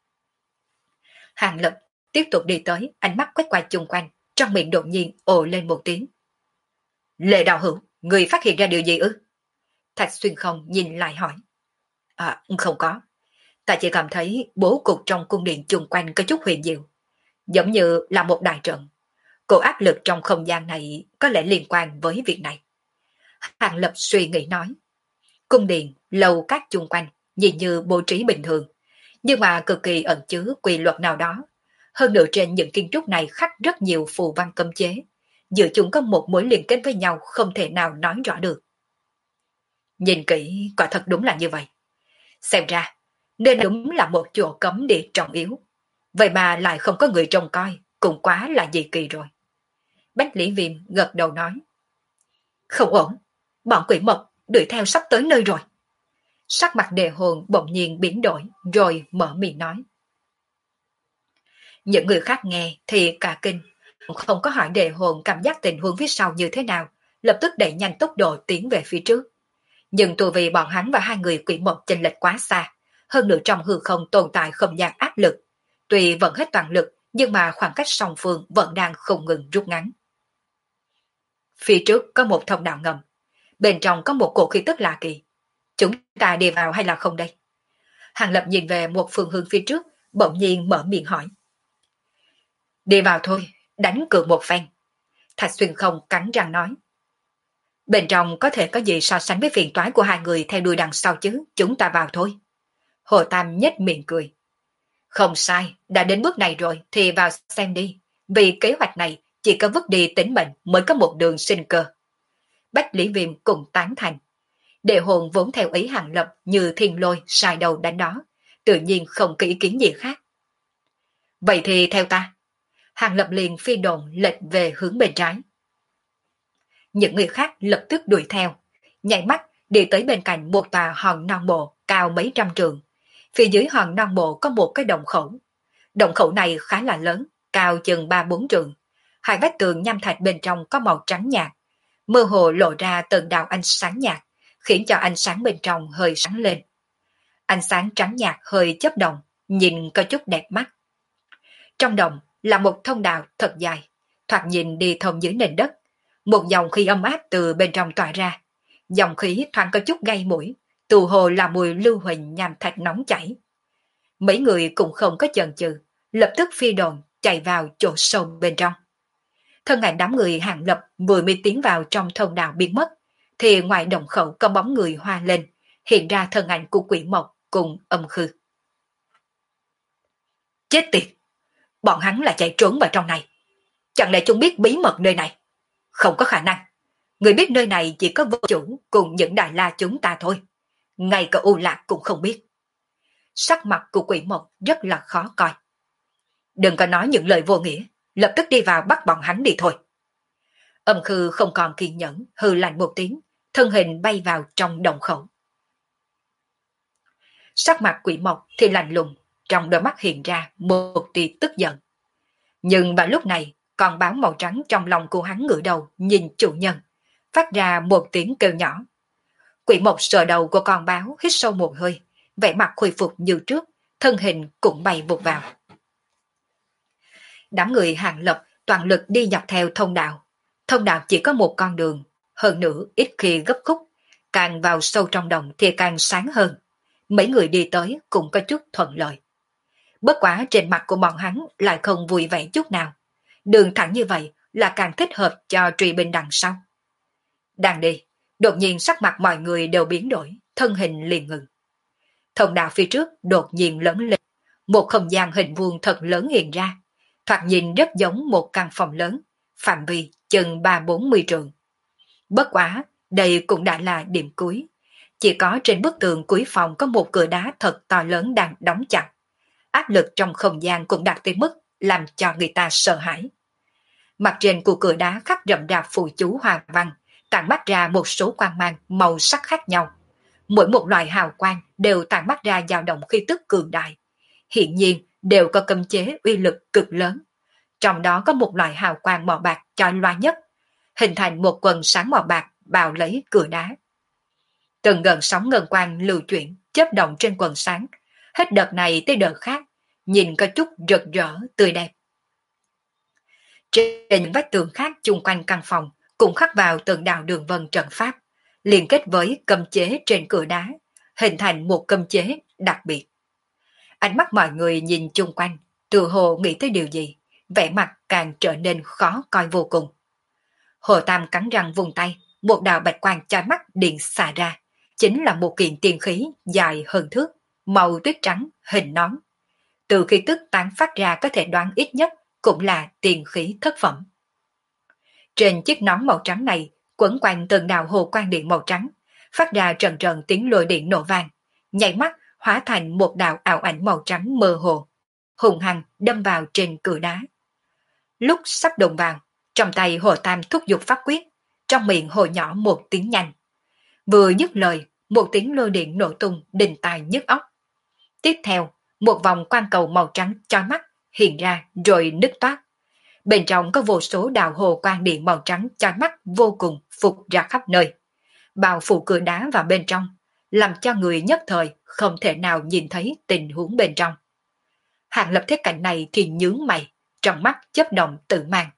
Hàng Lập tiếp tục đi tới, ánh mắt quét qua chung quanh, trong miệng đột nhiên ồ lên một tiếng. Lệ đạo hữu, người phát hiện ra điều gì ư? Thạch Xuyên Không nhìn lại hỏi. Không có. Ta chỉ cảm thấy bố cục trong cung điện chung quanh có chút huyền diệu, giống như là một đại trận. Cô áp lực trong không gian này có lẽ liên quan với việc này. Hàng Lập suy nghĩ nói. Cung điện, lầu các chung quanh, nhìn như bố trí bình thường, nhưng mà cực kỳ ẩn chứa quy luật nào đó. Hơn nữa trên những kiến trúc này khắc rất nhiều phù văn cấm chế, giữa chúng có một mối liên kết với nhau không thể nào nói rõ được. Nhìn kỹ, quả thật đúng là như vậy. Xem ra, nơi này đúng là một chỗ cấm địa trọng yếu. Vậy mà lại không có người trông coi, cũng quá là dị kỳ rồi. Bách Lý Viêm gật đầu nói. Không ổn, bọn quỷ mộc đuổi theo sắp tới nơi rồi. Sắc mặt Đề Hồn bỗng nhiên biến đổi, rồi mở miệng nói. Những người khác nghe thì cả kinh, không có hỏi Đề Hồn cảm giác tình huống phía sau như thế nào, lập tức đẩy nhanh tốc độ tiến về phía trước. Nhưng tù vì bọn hắn và hai người quỷ mộc chênh lệch quá xa, hơn nữa trong hư không tồn tại không gian áp lực. Tuy vẫn hết toàn lực, nhưng mà khoảng cách song phương vẫn đang không ngừng rút ngắn. Phía trước có một thông đạo ngầm, bên trong có một cổ khí tức lạ kỳ. Chúng ta đi vào hay là không đây? Hàng Lập nhìn về một phương hướng phía trước, bỗng nhiên mở miệng hỏi. Đi vào thôi, đánh cược một phen. Thạch Xuyên Không cắn răng nói. Bên trong có thể có gì so sánh với phiền toái của hai người theo đuôi đằng sau chứ, chúng ta vào thôi. Hồ Tam nhếch miệng cười. Không sai, đã đến bước này rồi thì vào xem đi, vì kế hoạch này chỉ có vứt đi tính mệnh mới có một đường sinh cơ. Bách Lý Viêm cùng tán thành. Đệ Hồn vốn theo ý Hàng Lập như thiên lôi sai đầu đánh đó, tự nhiên không có ý kiến gì khác. Vậy thì theo ta. Hàng Lập liền phi độn lệch về hướng bên trái. Những người khác lập tức đuổi theo, nhảy mắt đi tới bên cạnh một tòa hòn non bộ cao mấy trăm trường. Phía dưới hòn non bộ có một cái động khẩu. Động khẩu này khá là lớn, cao chừng 3-4 trường. Hai vách tường nham thạch bên trong có màu trắng nhạt, mơ hồ lộ ra từng đạo ánh sáng nhạt, khiến cho ánh sáng bên trong hơi sáng lên. Ánh sáng trắng nhạt hơi chớp động, nhìn có chút đẹp mắt. Trong động là một thông đạo thật dài, thoạt nhìn đi thông dưới nền đất. Một dòng khí ấm áp từ bên trong tỏa ra. Dòng khí thoáng có chút gây mũi, tù hồ là mùi lưu huỳnh nham thạch nóng chảy. Mấy người cũng không có chần chừ, lập tức phi đồn chạy vào chỗ sâu bên trong. Thân ảnh đám người Hàng Lập vừa mới tiến vào trong thông đạo biến mất, thì ngoài đồng khẩu có bóng người hoa lên, hiện ra thân ảnh của Quỷ Mộc cùng Âm Khư. Chết tiệt! Bọn hắn là chạy trốn vào trong này. Chẳng lẽ chúng biết bí mật nơi này? Không có khả năng. Người biết nơi này chỉ có vô chủ cùng những đại la chúng ta thôi. Ngay cả U Lạc cũng không biết. Sắc mặt của Quỷ Mộc rất là khó coi. Đừng có nói những lời vô nghĩa, lập tức đi vào bắt bọn hắn đi thôi. Âm Khư không còn kiên nhẫn, hừ lạnh một tiếng, thân hình bay vào trong đồng khẩu. Sắc mặt Quỷ Mộc thì lạnh lùng, trong đôi mắt hiện ra một tia tức giận. Nhưng vào lúc này, con báo màu trắng trong lòng của hắn ngửa đầu nhìn chủ nhân, phát ra một tiếng kêu nhỏ. Quỷ Mộc sờ đầu của con báo, hít sâu một hơi, vẻ mặt khôi phục như trước, thân hình cũng bay vụt vào. Đám người Hàng Lập toàn lực đi dọc theo thông đạo. Thông đạo chỉ có một con đường, hơn nữa ít khi gấp khúc, càng vào sâu trong đồng thì càng sáng hơn. Mấy người đi tới cũng có chút thuận lợi. Bất quá trên mặt của bọn hắn lại không vui vẻ chút nào. Đường thẳng như vậy là càng thích hợp cho truy binh đằng sau. Đang đi, đột nhiên sắc mặt mọi người đều biến đổi, thân hình liền ngừng. Thông đạo phía trước đột nhiên lớn lên, một không gian hình vuông thật lớn hiện ra, thoạt nhìn rất giống một căn phòng lớn, phạm vi chừng 30-40 trượng. Bất quá, đây cũng đã là điểm cuối. Chỉ có trên bức tường cuối phòng có một cửa đá thật to lớn đang đóng chặt. Áp lực trong không gian cũng đạt tới mức làm cho người ta sợ hãi. Mặt trên của cửa đá khắc rậm rạp phù chú hoa văn, tản mắt ra một số quang mang màu sắc khác nhau. Mỗi một loại hào quang đều tản mắt ra dao động khí tức cường đại. Hiện nhiên đều có cấm chế uy lực cực lớn. Trong đó có một loại hào quang màu bạc chói loa nhất, hình thành một quần sáng màu bạc bao lấy cửa đá. Từng gần sóng ngân quang lưu chuyển, chớp động trên quần sáng, hết đợt này tới đợt khác, nhìn có chút rực rỡ, tươi đẹp. Trên những vách tường khác chung quanh căn phòng cũng khắc vào từng đạo đường vân trận pháp, liên kết với cấm chế trên cửa đá, hình thành một cấm chế đặc biệt. Ánh mắt mọi người nhìn chung quanh, tự hồ nghĩ tới điều gì, vẻ mặt càng trở nên khó coi vô cùng. Hồ Tam cắn răng vùng tay, một đạo bạch quang chói mắt điện xả ra, chính là một kiện tiên khí dài hơn thước, màu tuyết trắng, hình nón. Từ khi tức tán phát ra có thể đoán ít nhất cũng là tiên khí thất phẩm. Trên chiếc nón màu trắng này quấn quanh từng đạo hồ quang điện màu trắng, phát ra trận trận tiếng lôi điện nổ vang, nhảy mắt hóa thành một đạo ảo ảnh màu trắng mơ hồ, hùng hăng đâm vào trên cửa đá. Lúc sắp đụng vào, trong tay Hồ Tam thúc giục pháp quyết, trong miệng hồ nhỏ một tiếng nhanh. Vừa dứt lời, một tiếng lôi điện nổ tung đình tai nhức óc. Tiếp theo, một vòng quang cầu màu trắng chói mắt hiện ra rồi nứt toát. Bên trong có vô số đạo hồ quang điện màu trắng chói mắt vô cùng phục ra khắp nơi, bao phủ cửa đá vào bên trong, làm cho người nhất thời không thể nào nhìn thấy tình huống bên trong. Hàng Lập thấy cảnh này thì nhướng mày, trong mắt chớp động tự mang.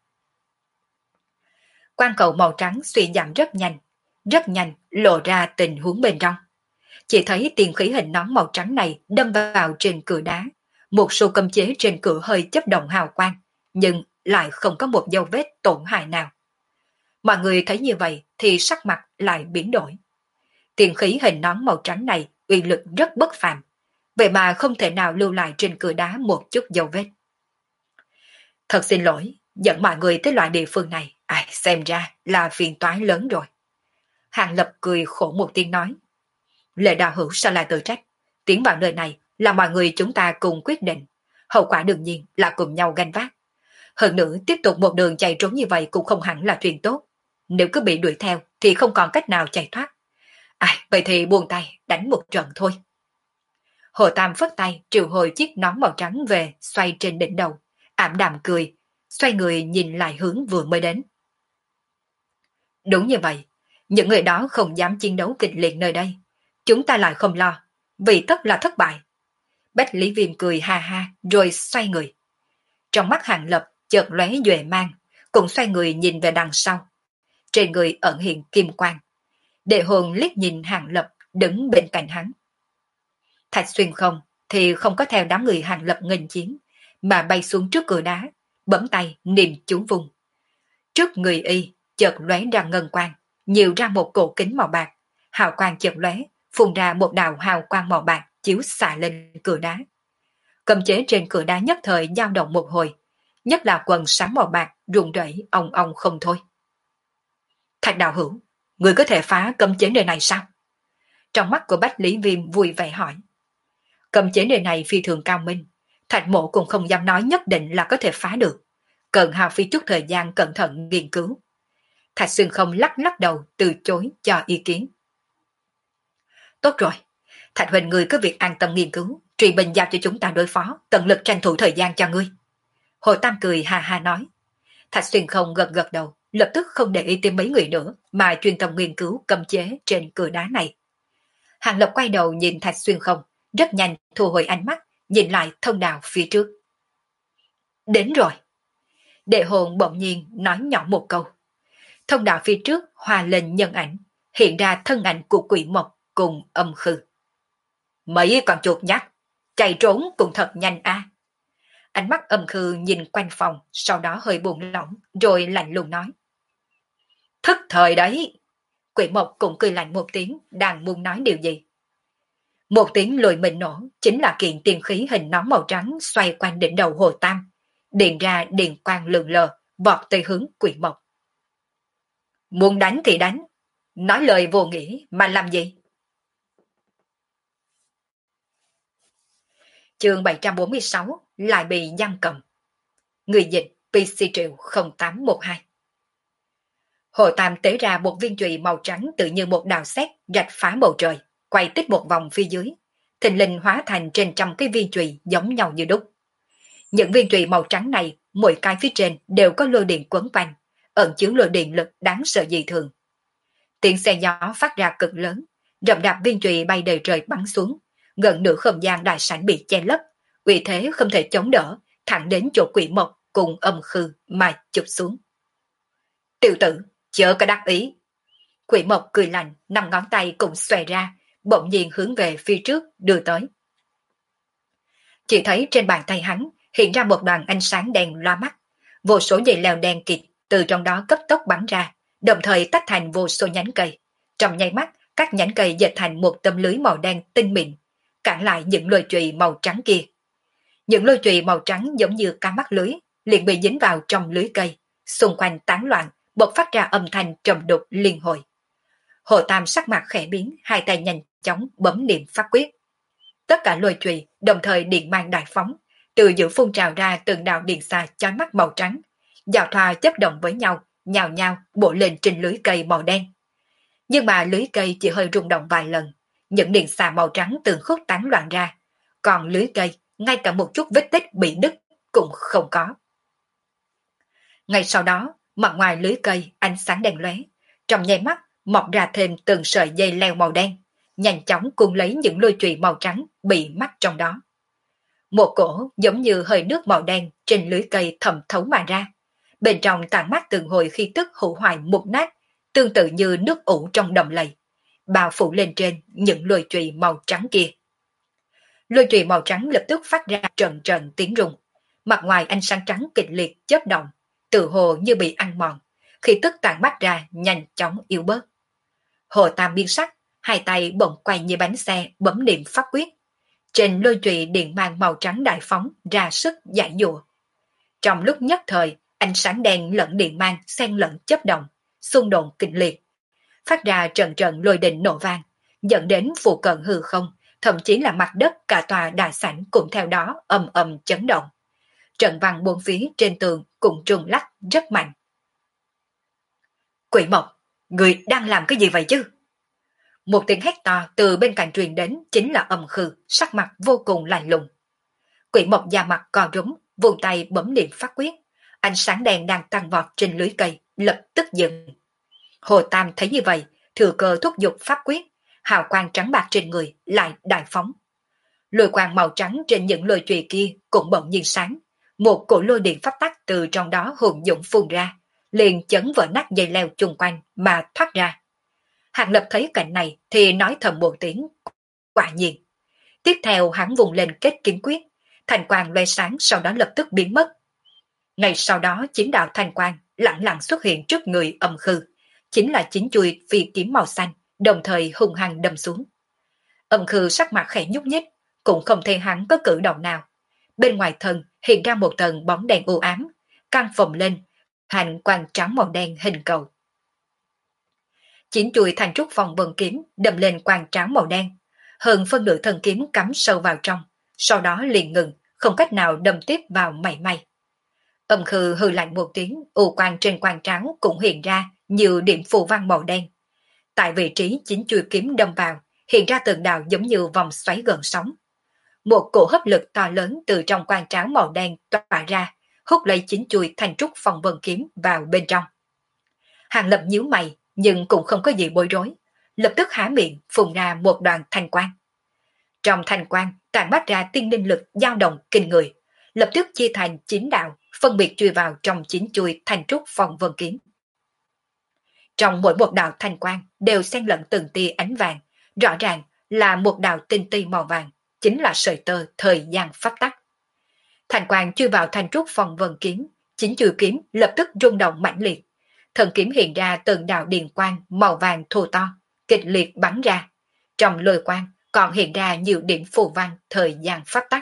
Quang cầu màu trắng suy giảm rất nhanh lộ ra tình huống bên trong. Chỉ thấy tiền khí hình nón màu trắng này đâm vào trên cửa đá, một số cấm chế trên cửa hơi chớp động hào quang, nhưng lại không có một dấu vết tổn hại nào. Mọi người thấy như vậy thì sắc mặt lại biến đổi. Tiền khí hình nón màu trắng này uy lực rất bất phàm, vậy mà không thể nào lưu lại trên cửa đá một chút dấu vết. Thật xin lỗi, dẫn mọi người tới loại địa phương này, xem ra là phiền toái lớn rồi. Hàng Lập cười khổ một tiếng nói. Lệ đạo hữu sao lại tự trách, tiến vào nơi này là mọi người chúng ta cùng quyết định, hậu quả đương nhiên là cùng nhau gánh vác. Hơn nữa tiếp tục một đường chạy trốn như vậy cũng không hẳn là chuyện tốt, nếu cứ bị đuổi theo thì không còn cách nào chạy thoát. Vậy thì buông tay đánh một trận thôi. Hồ Tam phất tay triệu hồi chiếc nón màu trắng về xoay trên đỉnh đầu, ảm đạm cười, xoay người nhìn lại hướng vừa mới đến. Đúng như vậy, những người đó không dám chiến đấu kịch liệt nơi đây, chúng ta lại không lo, vì tất là thất bại. Bách Lý Viêm cười ha ha rồi xoay người. Trong mắt Hàng Lập chợt lóe duệ mang, cũng xoay người nhìn về đằng sau. Trên người ẩn hiện kim quang. Đệ hồn liếc nhìn Hàng Lập đứng bên cạnh hắn. Thạch Xuyên không thì không có theo đám người Hàng Lập nghênh chiến, mà bay xuống trước cửa đá, bấm tay niệm chú vùng. Trước người y chợt lóe ra ngân quang, nhiều ra một cổ kính màu bạc, hào quang chợt lóe, phun ra một đạo hào quang màu bạc chiếu xạ lên cửa đá. Cấm chế trên cửa đá nhất thời dao động một hồi, nhất là quần sáng màu bạc rung rẩy ong ong không thôi. Thạch đạo hữu, người có thể phá cấm chế nơi này sao? Trong mắt của Bách Lý Viêm vui vẻ hỏi. Cấm chế nơi này phi thường cao minh, Thạch mộ cũng không dám nói nhất định là có thể phá được, cần hao phí chút thời gian cẩn thận nghiên cứu. Thạch Xuyên không lắc lắc đầu từ chối cho ý kiến. Tốt rồi, Thạch huynh người có việc an tâm nghiên cứu, Trùy Bình giao cho chúng ta đối phó, tận lực tranh thủ thời gian cho ngươi. Hồ Tam cười hà hà nói. Thạch Xuyên không gật gật đầu, lập tức không để ý tới mấy người nữa mà chuyên tâm nghiên cứu cấm chế trên cửa đá này. Hàng Lập quay đầu nhìn Thạch Xuyên không, rất nhanh thu hồi ánh mắt, nhìn lại thông đạo phía trước. Đến rồi. Đệ hồn bỗng nhiên nói nhỏ một câu. Thông đạo phía trước hòa lên nhân ảnh, hiện ra thân ảnh của quỷ mộc cùng âm khư. Mấy con chuột nhắt, chạy trốn cũng thật nhanh a. Ánh mắt âm khư nhìn quanh phòng, sau đó hơi buồn lỏng, rồi lạnh lùng nói. Thức thời đấy. Quỷ mộc cũng cười lạnh một tiếng, đang muốn nói điều gì. Một tiếng lùi mình nổ, chính là kiện tiên khí hình nón màu trắng xoay quanh đỉnh đầu Hồ Tam, điện ra điện quang lượn lờ, vọt tới hướng quỷ mộc. Muốn đánh thì đánh, nói lời vô nghĩa mà làm gì? Chương 746 lại bị giam cầm. Người dịch PC Triệu 0812. Hồ Tam tế ra một viên chùy màu trắng tự như một đào sét rạch phá bầu trời, quay tích một vòng phía dưới, thình lình hóa thành trên trăm cái viên chùy giống nhau như đúc. Những viên chùy màu trắng này, mỗi cái phía trên đều có lôi điện quấn quanh, ẩn chứa lôi điện lực đáng sợ dị thường. Tiếng xe gió phát ra cực lớn, rậm rạp viên chùy bay đầy trời bắn xuống, gần nửa không gian đại sảnh bị che lấp, vì thế không thể chống đỡ, thẳng đến chỗ quỷ mộc cùng âm khư mà chụp xuống. Tiểu tử, chớ có đắc ý. Quỷ mộc cười lạnh, 5 ngón tay cùng xòe ra, bỗng nhiên hướng về phía trước đưa tới. Chỉ thấy trên bàn tay hắn hiện ra một đoàn ánh sáng đen loa mắt, vô số dây leo đen kịt từ trong đó cấp tốc bắn ra, đồng thời tách thành vô số nhánh cây. Trong nháy mắt, các nhánh cây dệt thành một tấm lưới màu đen tinh mịn, cản lại những lôi chùy màu trắng kia. Những lôi chùy màu trắng giống như cá mắt lưới, liền bị dính vào trong lưới cây, xung quanh tán loạn, bộc phát ra âm thanh trầm đục liên hồi. Hồ Tam sắc mặt khẽ biến, hai tay nhanh chóng bấm niệm pháp quyết. Tất cả lôi chùy đồng thời điện mang đại phóng, từ giữa phun trào ra từng đạo điện xà chói mắt màu trắng, giao thoa chấp động với nhau, nhào nhào bổ lên trên lưới cây màu đen. Nhưng mà lưới cây chỉ hơi rung động vài lần, những điện xà màu trắng từng khúc tán loạn ra, còn lưới cây ngay cả một chút vết tích bị đứt cũng không có. Ngay sau đó, mặt ngoài lưới cây ánh sáng đèn lóe, trong nháy mắt mọc ra thêm từng sợi dây leo màu đen, nhanh chóng cuốn lấy những lôi chùy màu trắng bị mắc trong đó. Một cổ giống như hơi nước màu đen trên lưới cây thẩm thấu mà ra, bên trong tản mát từng hồi khí tức hủ hoại mục nát, tương tự như nước ủ trong đầm lầy, bao phủ lên trên những lôi chùy màu trắng kia. Lôi chùy màu trắng lập tức phát ra trận trận tiếng rung, mặt ngoài ánh sáng trắng kịch liệt chớp động, tự hồ như bị ăn mòn, khí tức tản mát ra nhanh chóng yếu bớt. Hồ Tam biến sắc, hai tay bỗng quay như bánh xe bấm niệm pháp quyết. Trên lôi chùy điện mang màu trắng đại phóng ra sức giải dụa. Trong lúc nhất thời, ánh sáng đen lẫn điện mang xen lẫn chấp động, xung đột kịch liệt, phát ra trận trận lôi đình nổ vang, dẫn đến phụ cận hư không, thậm chí là mặt đất cả tòa đại sảnh cũng theo đó ầm ầm chấn động. Trận văn bốn phía trên tường cũng trùng lắc rất mạnh. Quỷ Mộc, người đang làm cái gì vậy chứ? Một tiếng hét to từ bên cạnh truyền đến chính là âm khư, sắc mặt vô cùng lạnh lùng. Quỷ Mộc da mặt co rúm, vùng tay bấm niệm pháp quyết, ánh sáng đèn đang tăng vọt trên lưới cây, lập tức dừng. Hồ Tam thấy như vậy, thừa cơ thúc giục pháp quyết, hào quang trắng bạc trên người lại đại phóng. Lôi quang màu trắng trên những lôi chùy kia cũng bỗng nhiên sáng, một cổ lôi điện pháp tắc từ trong đó hùng dũng phun ra, liền chấn vỡ nát dây leo chung quanh mà thoát ra. Hàng Lập thấy cảnh này thì nói thầm một tiếng, quả nhiên. Tiếp theo hắn vùng lên kết kiếm quyết, thành quang loe sáng sau đó lập tức biến mất. Ngay sau đó 9 đạo thành quang lẳng lặng xuất hiện trước người âm khư, chính là chính chuôi phi kiếm màu xanh, đồng thời hung hăng đâm xuống. Âm Khư sắc mặt khẽ nhúc nhích, cũng không thấy hắn có cử động nào. Bên ngoài thân hiện ra một tầng bóng đen u ám, căng phồng lên, thành quang trắng màu đen hình cầu. Chín chuôi thành trúc phong vân kiếm đâm lên quang trắng màu đen, hơn phân nửa thân kiếm cắm sâu vào trong, sau đó liền ngừng, không cách nào đâm tiếp vào mảy may. Âm Khư hừ lạnh một tiếng, u quang trên quang trắng cũng hiện ra nhiều điểm phù văn màu đen. Tại vị trí chín chuôi kiếm đâm vào, hiện ra từng đạo giống như vòng xoáy gần sóng. Một cổ hấp lực to lớn từ trong quang trắng màu đen tỏa ra, hút lấy chín chuôi thành trúc phong vân kiếm vào bên trong. Hàng Lập nhíu mày, nhưng cũng không có gì bối rối, lập tức há miệng phun ra một đoàn thanh quang. Trong thanh quang tản mát ra tiên linh lực dao động kinh người, lập tức chia thành 9 đạo, phân biệt chui vào trong 9 chuôi thành trúc phong vân kiếm. Trong mỗi một đạo thanh quang đều xen lẫn từng tia ánh vàng, rõ ràng là một đạo tinh ti màu vàng, chính là sợi tơ thời gian pháp tắc. Thanh quang chui vào thành trúc phong vân kiếm, 9 chuôi kiếm lập tức rung động mãnh liệt. Thần kiếm hiện ra từng đạo điện quang màu vàng thô to, kịch liệt bắn ra. Trong lôi quang còn hiện ra nhiều điểm phù văn thời gian pháp tắc.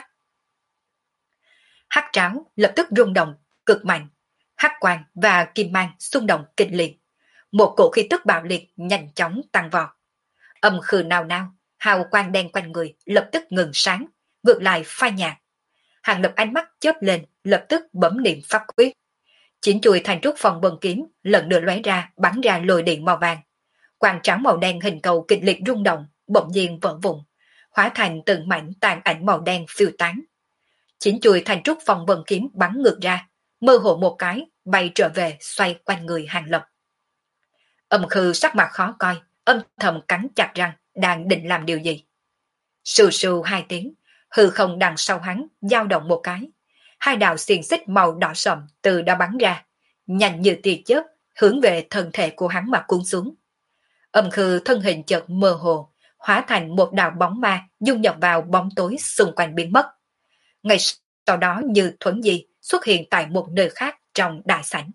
Hắc tráo lập tức rung động cực mạnh, hắc quang và kim mang xung động kịch liệt. Một cổ khí tức bạo liệt nhanh chóng tăng vọt. Âm Khư nao nao, hào quang đen quanh người lập tức ngừng sáng, ngược lại phai nhạt. Hàng Lập ánh mắt chớp lên, lập tức bấm niệm pháp quyết. Chín chuôi thành trúc phong vân kiếm lần nữa lóe ra, bắn ra lôi điện màu vàng. Quang trắng màu đen hình cầu kịch liệt rung động, bỗng nhiên vỡ vụn, hóa thành từng mảnh tàn ảnh màu đen phiêu tán. Chín chuôi thành trúc phong vân kiếm bắn ngược ra, mơ hồ một cái bay trở về xoay quanh người Hàng Lập. Âm Khư sắc mặt khó coi, âm thầm cắn chặt răng, đang định làm điều gì. Sù sù hai tiếng, hư không đằng sau hắn dao động một cái. Hai đạo xiềng xích màu đỏ sậm từ đó bắn ra, nhanh như tia chớp hướng về thân thể của hắn mà cuốn xuống. Âm Khư thân hình chợt mơ hồ, hóa thành một đạo bóng ma dung nhập vào bóng tối xung quanh biến mất. Ngay sau đó như thuấn di xuất hiện tại một nơi khác trong đại sảnh.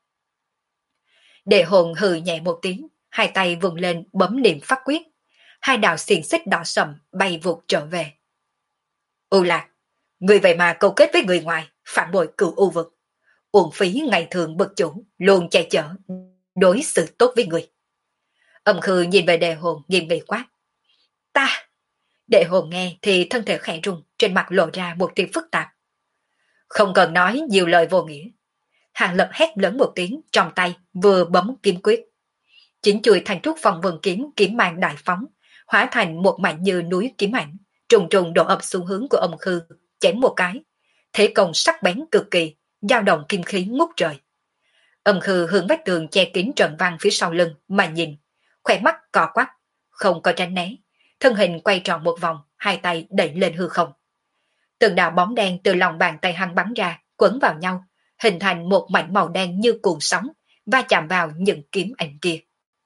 Đệ hồn hừ nhẹ một tiếng, hai tay vùng lên bấm niệm pháp quyết. Hai đạo xiềng xích đỏ sậm bay vụt trở về. U Lạc, người vậy mà câu kết với người ngoài, phản bội cửu u vực. Uổng phí ngày thường bậc chủ, luôn che chở, đối xử tốt với người. Âm Khư nhìn về Đệ hồn nghiêm nghị quát. Ta! Đệ hồn nghe thì thân thể khẽ rung, trên mặt lộ ra một tia phức tạp. Không cần nói nhiều lời vô nghĩa. Hàng Lập hét lớn một tiếng, trong tay vừa bấm kiếm quyết. Chín chuôi thành trúc phong vân kiếm kiếm mang đại phóng, hóa thành một mảnh như núi kiếm ảnh, trùng trùng đổ ập xuống hướng của Âm Khư, chém một cái. Thế công sắc bén cực kỳ, dao động kim khí ngút trời. Âm Khư hướng vách tường che kín trận văn phía sau lưng mà nhìn, khỏe mắt cò quắc, không có tránh né, thân hình quay tròn một vòng, hai tay đẩy lên hư không. Từng đạo bóng đen từ lòng bàn tay hắn bắn ra, quấn vào nhau, hình thành một mảnh màu đen như cuồng sóng, va chạm vào những kiếm ảnh kia.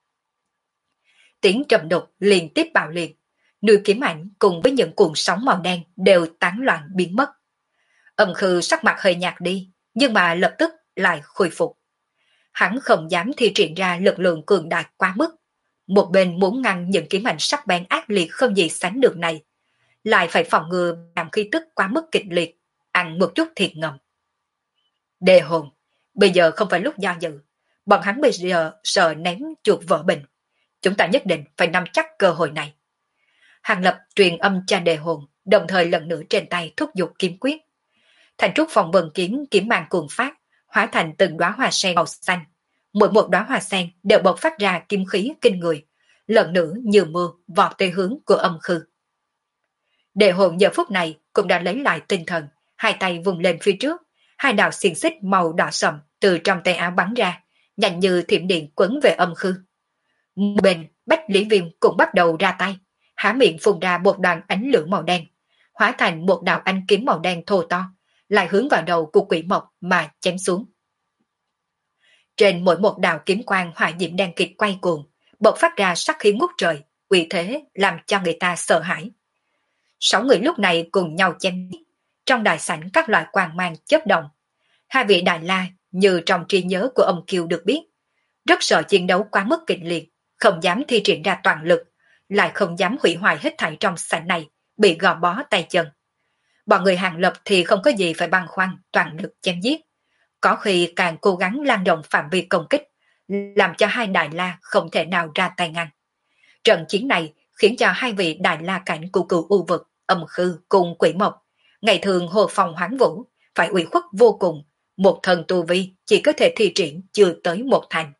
Tiếng trầm đục liên tiếp bạo liệt, nuôi kiếm ảnh cùng với những cuồng sóng màu đen đều tán loạn biến mất. Âm Khư sắc mặt hơi nhạt đi, nhưng mà lập tức lại khôi phục. Hắn không dám thi triển ra lực lượng cường đại quá mức. Một bên muốn ngăn những kiếm ảnh sắc bén ác liệt không gì sánh được này, lại phải phòng ngừa làm khí tức quá mức kịch liệt, ăn một chút thiệt ngầm. Đề hồn, bây giờ không phải lúc do dự, bọn hắn bây giờ sợ ném chuột vỡ bình. Chúng ta nhất định phải nắm chắc cơ hội này. Hàng Lập truyền âm cho Đề hồn, đồng thời lần nữa trên tay thúc giục kiếm quyết. Thành trúc phong vân kiếm kiếm mang cuồng phát, hóa thành từng đóa hoa sen màu xanh. Mỗi một đóa hoa sen đều bộc phát ra kim khí kinh người, lần nữa như mưa vọt tới hướng của Âm Khư. Đề hồn giờ phút này cũng đã lấy lại tinh thần, hai tay vùng lên phía trước, hai đạo xiềng xích màu đỏ sậm từ trong tay áo bắn ra, nhanh như thiểm điện quấn về Âm Khư. Bên Bách Lý Viêm cũng bắt đầu ra tay, há miệng phun ra một đoàn ánh lửa màu đen, hóa thành một đạo ánh kiếm màu đen thô to, lại hướng vào đầu của quỷ mộc mà chém xuống. Trên mỗi một đạo kiếm quang hỏa diễm đen kịt quay cuồng, bộc phát ra sắc khí ngút trời, uy thế làm cho người ta sợ hãi. 6 người lúc này cùng nhau chém giết, trong đại sảnh các loại quang mang chớp động. Hai vị đại la như trong trí nhớ của ông Kiều được biết, rất sợ chiến đấu quá mức kịch liệt, không dám thi triển ra toàn lực, lại không dám hủy hoại hết thảy trong sảnh này, bị gò bó tay chân. Bọn người Hàng Lập thì không có gì phải băn khoăn, toàn lực chém giết. Có khi càng cố gắng lan rộng phạm vi công kích, làm cho hai Đại La không thể nào ra tay ngăn. Trận chiến này khiến cho hai vị Đại La cảnh của cựu U vực, Âm Khư cùng Quỷ Mộc, ngày thường hồ phong hoáng vũ, phải ủy khuất vô cùng, một thần tu vi chỉ có thể thi triển chưa tới một thành.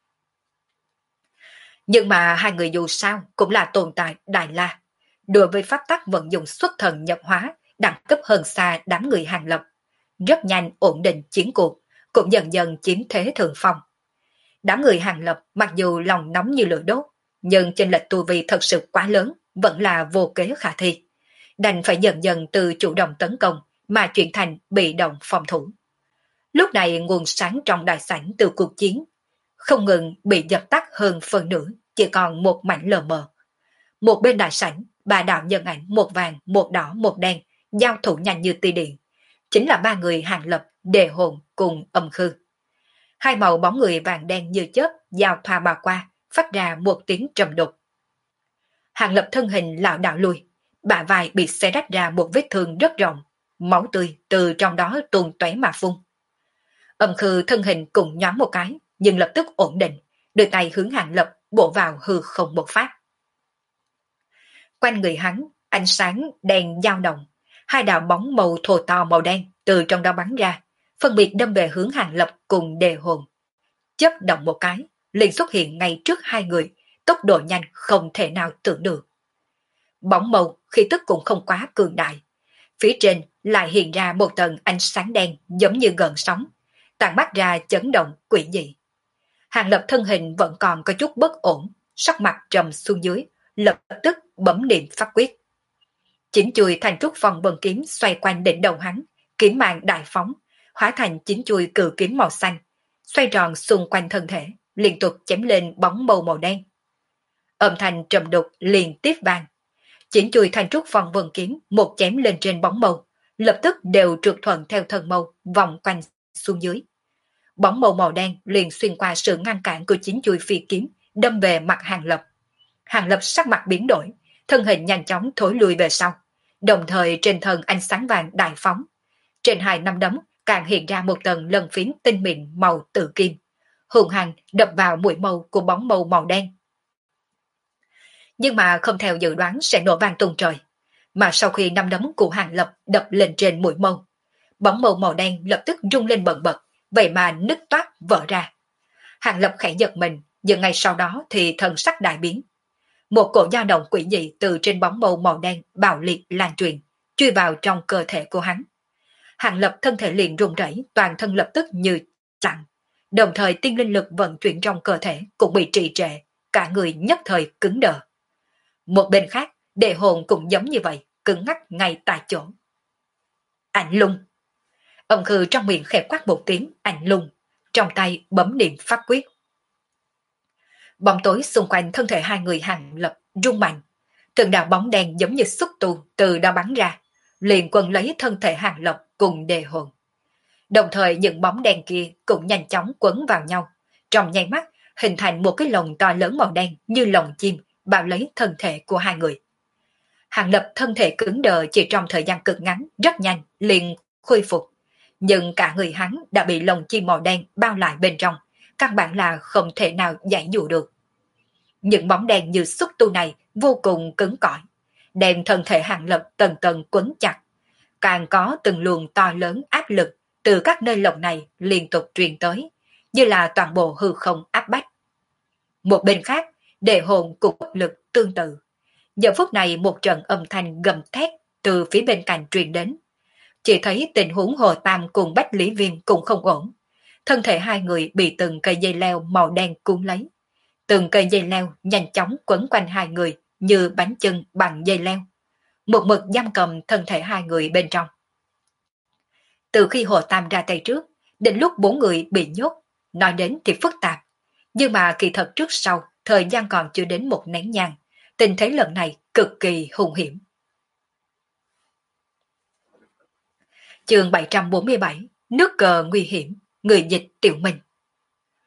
Nhưng mà hai người dù sao cũng là tồn tại Đại La. Đối với pháp tắc vận dụng xuất thần nhập hóa, đẳng cấp hơn xa đám người Hàng Lập. Rất nhanh ổn định chiến cuộc, cũng dần dần chiếm thế thượng phong. Đám người Hàng Lập mặc dù lòng nóng như lửa đốt, nhưng chênh lệch tu vi thật sự quá lớn, vẫn là vô kế khả thi. Đành phải dần dần từ chủ động tấn công mà chuyển thành bị động phòng thủ. Lúc này nguồn sáng trong đại sảnh từ cuộc chiến không ngừng bị dập tắt hơn phần nửa, chỉ còn một mảnh lờ mờ. Một bên đại sảnh, ba đạo nhân ảnh một vàng, một đỏ, một đen, giao thủ nhanh như tia điện. Chính là ba người Hàng Lập, Đề Hồn cùng Âm Khư. Hai màu bóng người vàng đen như chớp giao thoa bà qua, phát ra một tiếng trầm đục. Hàng Lập thân hình lảo đảo lùi, bả vai bị xé rách ra một vết thương rất rộng, máu tươi từ trong đó tuôn tóe mà phun. Âm Khư thân hình cùng nhoáng một cái, nhưng lập tức ổn định, đưa tay hướng Hàng Lập bổ vào hư không một phát. Quanh người hắn, ánh sáng đèn dao động, hai đạo bóng màu thô to màu đen từ trong đó bắn ra, phân biệt đâm về hướng Hàng Lập cùng Đề Hồn. Chớp động một cái, liền xuất hiện ngay trước hai người, tốc độ nhanh không thể nào tưởng được. Bóng màu khi tức cũng không quá cường đại. Phía trên lại hiện ra một tầng ánh sáng đen giống như gợn sóng, tàn mắt ra chấn động quỷ dị. Hàng Lập thân hình vẫn còn có chút bất ổn, sắc mặt trầm xuống dưới, lập tức bấm niệm pháp quyết. Chín chuôi thành trúc phong vân kiếm xoay quanh đỉnh đầu hắn, kiếm mang đại phóng, hóa thành chín chuôi cự kiếm màu xanh, xoay tròn xung quanh thân thể, liên tục chém lên bóng màu màu đen. Âm thanh trầm đục liền tiếp vang. Chín chuôi thành trúc phong vân kiếm một chém lên trên bóng màu, lập tức đều trượt thuận theo thân màu, vòng quanh xuống dưới. Bóng màu màu đen liền xuyên qua sự ngăn cản của chín chuôi phi kiếm, đâm về mặt Hàng Lập. Hàng Lập sắc mặt biến đổi, thân hình nhanh chóng thối lùi về sau, đồng thời trên thân ánh sáng vàng đại phóng. Trên hai nắm đấm càng hiện ra một tầng lân phiến tinh mịn màu tự kim, hùng hăng đập vào mũi màu của bóng màu màu đen. Nhưng mà không theo dự đoán sẽ nổ vang tung trời, mà sau khi nắm đấm của Hàng Lập đập lên trên mũi màu, bóng màu màu đen lập tức rung lên bần bật, vậy mà nứt toát vỡ ra. Hàng Lập khẽ giật mình, nhưng ngay sau đó thì thần sắc đại biến. Một cổ dao động quỷ dị từ trên bóng màu màu đen bạo liệt lan truyền, chui vào trong cơ thể của hắn. Hàng Lập thân thể liền run rẩy, toàn thân lập tức như chặn, đồng thời tiên linh lực vận chuyển trong cơ thể cũng bị trì trệ, cả người nhất thời cứng đờ. Một bên khác, Đề Hồn cũng giống như vậy, cứng ngắc ngay tại chỗ. Ảnh lung. Âm Khư trong miệng khẽ quát một tiếng ảnh lung, trong tay bấm niệm pháp quyết. Bóng tối xung quanh thân thể hai người Hàng Lập rung mạnh, từng đạo bóng đen giống như xúc tu từ đó bắn ra, liền quần lấy thân thể Hàng Lập cùng Đề Hồn. Đồng thời những bóng đen kia cũng nhanh chóng quấn vào nhau, trong nháy mắt hình thành một cái lồng to lớn màu đen như lồng chim bao lấy thân thể của hai người. Hàng Lập thân thể cứng đờ chỉ trong thời gian cực ngắn, rất nhanh liền khôi phục, nhưng cả người hắn đã bị lồng chim màu đen bao lại bên trong, căn bản là không thể nào giải dụ được. Những bóng đen như xúc tu này vô cùng cứng cỏi, đem thân thể Hàng Lập tầng tầng quấn chặt, càng có từng luồng to lớn áp lực từ các nơi lồng này liên tục truyền tới, như là toàn bộ hư không áp bách. Một bên khác, Đề Hồn cũng áp lực tương tự. Giờ phút này một trận âm thanh gầm thét từ phía bên cạnh truyền đến. Chỉ thấy tình huống Hồ Tam cùng Bách Lý Viên cũng không ổn. Thân thể hai người bị từng cây dây leo màu đen cuốn lấy. Từng cây dây leo nhanh chóng quấn quanh hai người như bánh chưng bằng dây leo, một mực giam cầm thân thể hai người bên trong. Từ khi Hồ Tam ra tay trước, đến lúc bốn người bị nhốt, nói đến thì phức tạp. Nhưng mà kỳ thật trước sau, thời gian còn chưa đến một nén nhang, tình thế lần này cực kỳ hung hiểm. Chương 747, nước cờ nguy hiểm, người dịch Tiểu Minh.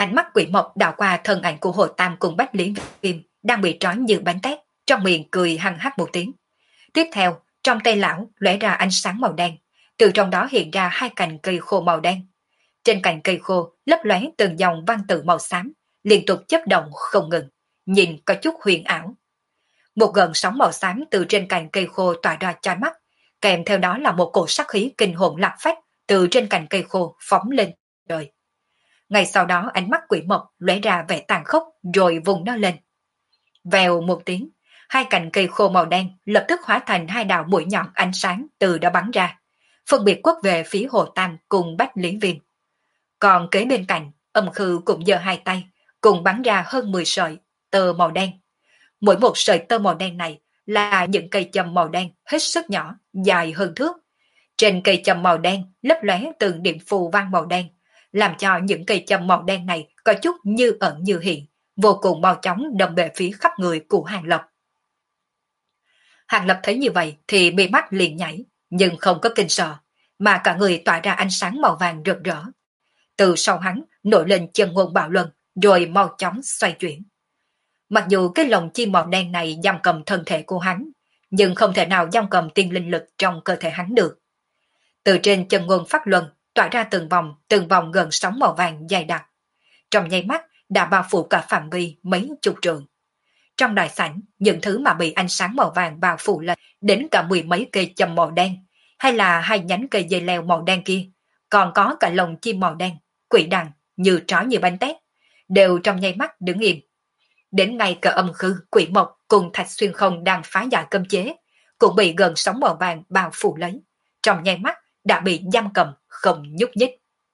Ánh mắt Quỷ Mộc đảo qua thân ảnh của Hồ Tam cùng Bách Lý Viêm đang bị trói như bánh tét, trong miệng cười hăng hắc một tiếng. Tiếp theo, trong tay lão lóe ra ánh sáng màu đen, từ trong đó hiện ra hai cành cây khô màu đen. Trên cành cây khô lấp lóe từng dòng văn tự màu xám, liên tục chớp động không ngừng, nhìn có chút huyền ảo. Một gợn sóng màu xám từ trên cành cây khô tỏa ra chói mắt, kèm theo đó là một cổ sắc khí kinh hồn lạc phách từ trên cành cây khô phóng lên trời. Ngay sau đó ánh mắt Quỷ Mộc lóe ra vẻ tàn khốc rồi vùng nó lên. Vèo một tiếng, hai cành cây khô màu đen lập tức hóa thành hai đạo mũi nhọn ánh sáng từ đó bắn ra, phân biệt quất về phía Hồ Tam cùng Bách Lý Viêm. Còn kế bên cạnh, Âm Khư cũng giơ hai tay, cùng bắn ra hơn 10 sợi tơ màu đen. Mỗi một sợi tơ màu đen này là những cây châm màu đen hết sức nhỏ, dài hơn thước. Trên cây châm màu đen lấp lóe từng điểm phù văn màu đen, làm cho những cây châm màu đen này có chút như ẩn như hiện, vô cùng mau chóng đâm về phía khắp người của Hàng Lập. Hàng Lập thấy như vậy thì bị mắt liền nhảy, nhưng không có kinh sợ, mà cả người tỏa ra ánh sáng màu vàng rực rỡ. Từ sau hắn nổi lên chân ngôn bạo luân, rồi mau chóng xoay chuyển. Mặc dù cái lồng chim màu đen này giam cầm thân thể của hắn, nhưng không thể nào giam cầm tiên linh lực trong cơ thể hắn được. Từ trên chân ngôn phát luân tỏa ra từng vòng gần sóng màu vàng dày đặc. Trong nháy mắt đã bao phủ cả phạm vi mấy chục trượng. Trong đại sảnh, những thứ mà bị ánh sáng màu vàng bao phủ lên đến cả 10 mấy cây châm màu đen, hay là hai nhánh cây dây leo màu đen kia, còn có cả lồng chim màu đen, quỷ đằng như trói như bánh tét, đều trong nháy mắt đứng im. Đến ngay cả Âm Khư, Quỷ Mộc cùng Thạch Xuyên Không đang phá giải cấm chế, cũng bị gần sóng màu vàng bao phủ lấy, trong nháy mắt đã bị giam cầm không nhúc nhích.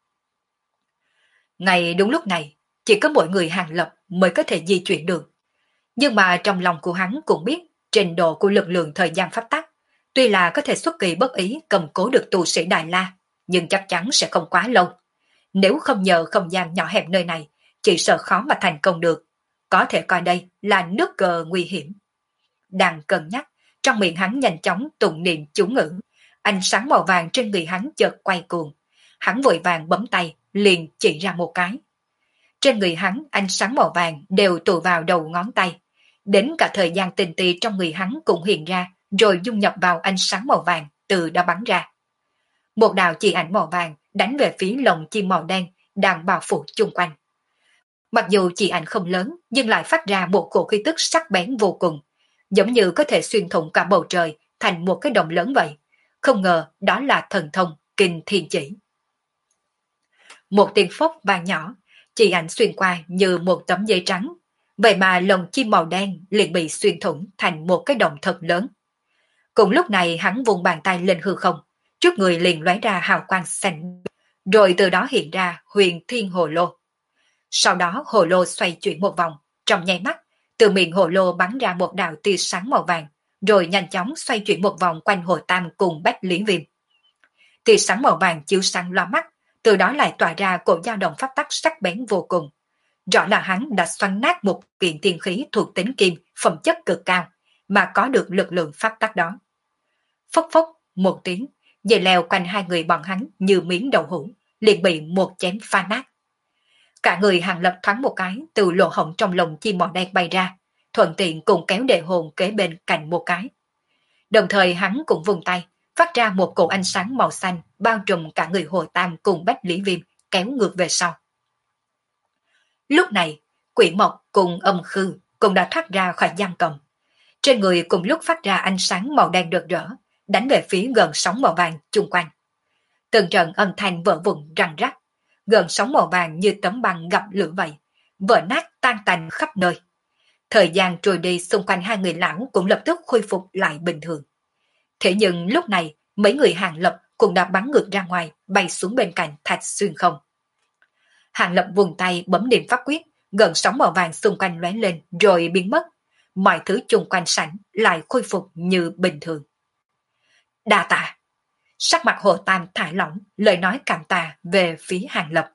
Ngay đúng lúc này, chỉ có mỗi người Hàng Lập mới có thể di chuyển được. Nhưng mà trong lòng của hắn cũng biết trình độ của lực lượng thời gian pháp tắc, tuy là có thể xuất kỳ bất ý cầm cố được tu sĩ Đại La, nhưng chắc chắn sẽ không quá lâu. Nếu không nhờ không gian nhỏ hẹp nơi này, chỉ sợ khó mà thành công được. Có thể coi đây là nước cờ nguy hiểm. Đang cân nhắc, trong miệng hắn nhanh chóng tụng niệm chú ngữ. Ánh sáng màu vàng trên người hắn chợt quay cuồng. Hắn vội vàng bấm tay, liền chỉ ra một cái. Trên người hắn ánh sáng màu vàng đều tụ vào đầu ngón tay. Đến cả thời gian tinh tì trong người hắn cũng hiện ra, rồi dung nhập vào ánh sáng màu vàng từ đó bắn ra. Một đạo chỉ ảnh màu vàng đánh về phía lồng chim màu đen đang bao phủ chung quanh. Mặc dù chỉ ảnh không lớn nhưng lại phát ra một cổ khí tức sắc bén vô cùng, giống như có thể xuyên thủng cả bầu trời thành một cái đồng lớn vậy. Không ngờ đó là thần thông Kinh Thiên Chỉ. Một tiếng phốc vang nhỏ, chỉ ảnh xuyên qua như một tấm giấy trắng, vậy mà lồng chim màu đen liền bị xuyên thủng thành một cái đồng thật lớn. Cùng lúc này hắn vùng bàn tay lên hư không, trước người liền lóe ra hào quang xanh, rồi từ đó hiện ra Huyền Thiên Hồ Lô. Sau đó hồ lô xoay chuyển một vòng, trong nháy mắt, từ miệng hồ lô bắn ra một đạo tia sáng màu vàng, rồi nhanh chóng xoay chuyển một vòng quanh Hồ Tam cùng Bách Lý Viêm. Tia sáng màu vàng chiếu sáng loa mắt, từ đó lại tỏa ra cổ dao động pháp tắc sắc bén vô cùng. Rõ là hắn đã xoắn nát một kiện tiên khí thuộc tính kim, phẩm chất cực cao, mà có được lực lượng pháp tắc đó. Phốc phốc một tiếng, dây leo quanh hai người bọn hắn như miếng đậu hũ, liền bị một chém phá nát. Cả người Hàng Lập thoáng một cái từ lỗ hổng trong lồng chim màu đen bay ra, thuận tiện cùng kéo đệ hồn kế bên cạnh một cái. Đồng thời hắn cũng vùng tay, phát ra một cổ ánh sáng màu xanh bao trùm cả người Hồ Tam cùng Bách Lý Viêm, kéo ngược về sau. Lúc này, Quỷ Mộc cùng Âm Khư cũng đã thoát ra khỏi giam cầm. Trên người cùng lúc phát ra ánh sáng màu đen rực rỡ, đánh về phía gần sóng màu vàng chung quanh. Từng trận âm thanh vỡ vụn răng rắc, gần sóng màu vàng như tấm băng gặp lửa vậy, vỡ nát tan tành khắp nơi. Thời gian trôi đi, xung quanh hai người lão cũng lập tức khôi phục lại bình thường. Thế nhưng lúc này, mấy người Hàng Lập cũng đã bắn ngược ra ngoài, bay xuống bên cạnh Thạch Xuyên Không. Hàng Lập vùng tay bấm niệm pháp quyết, gần sóng màu vàng xung quanh lóe lên rồi biến mất. Mọi thứ chung quanh sảnh lại khôi phục như bình thường. Đa tạ. Sắc mặt Hồ Tam thả lỏng, lời nói cảm tạ về phía Hàng Lập.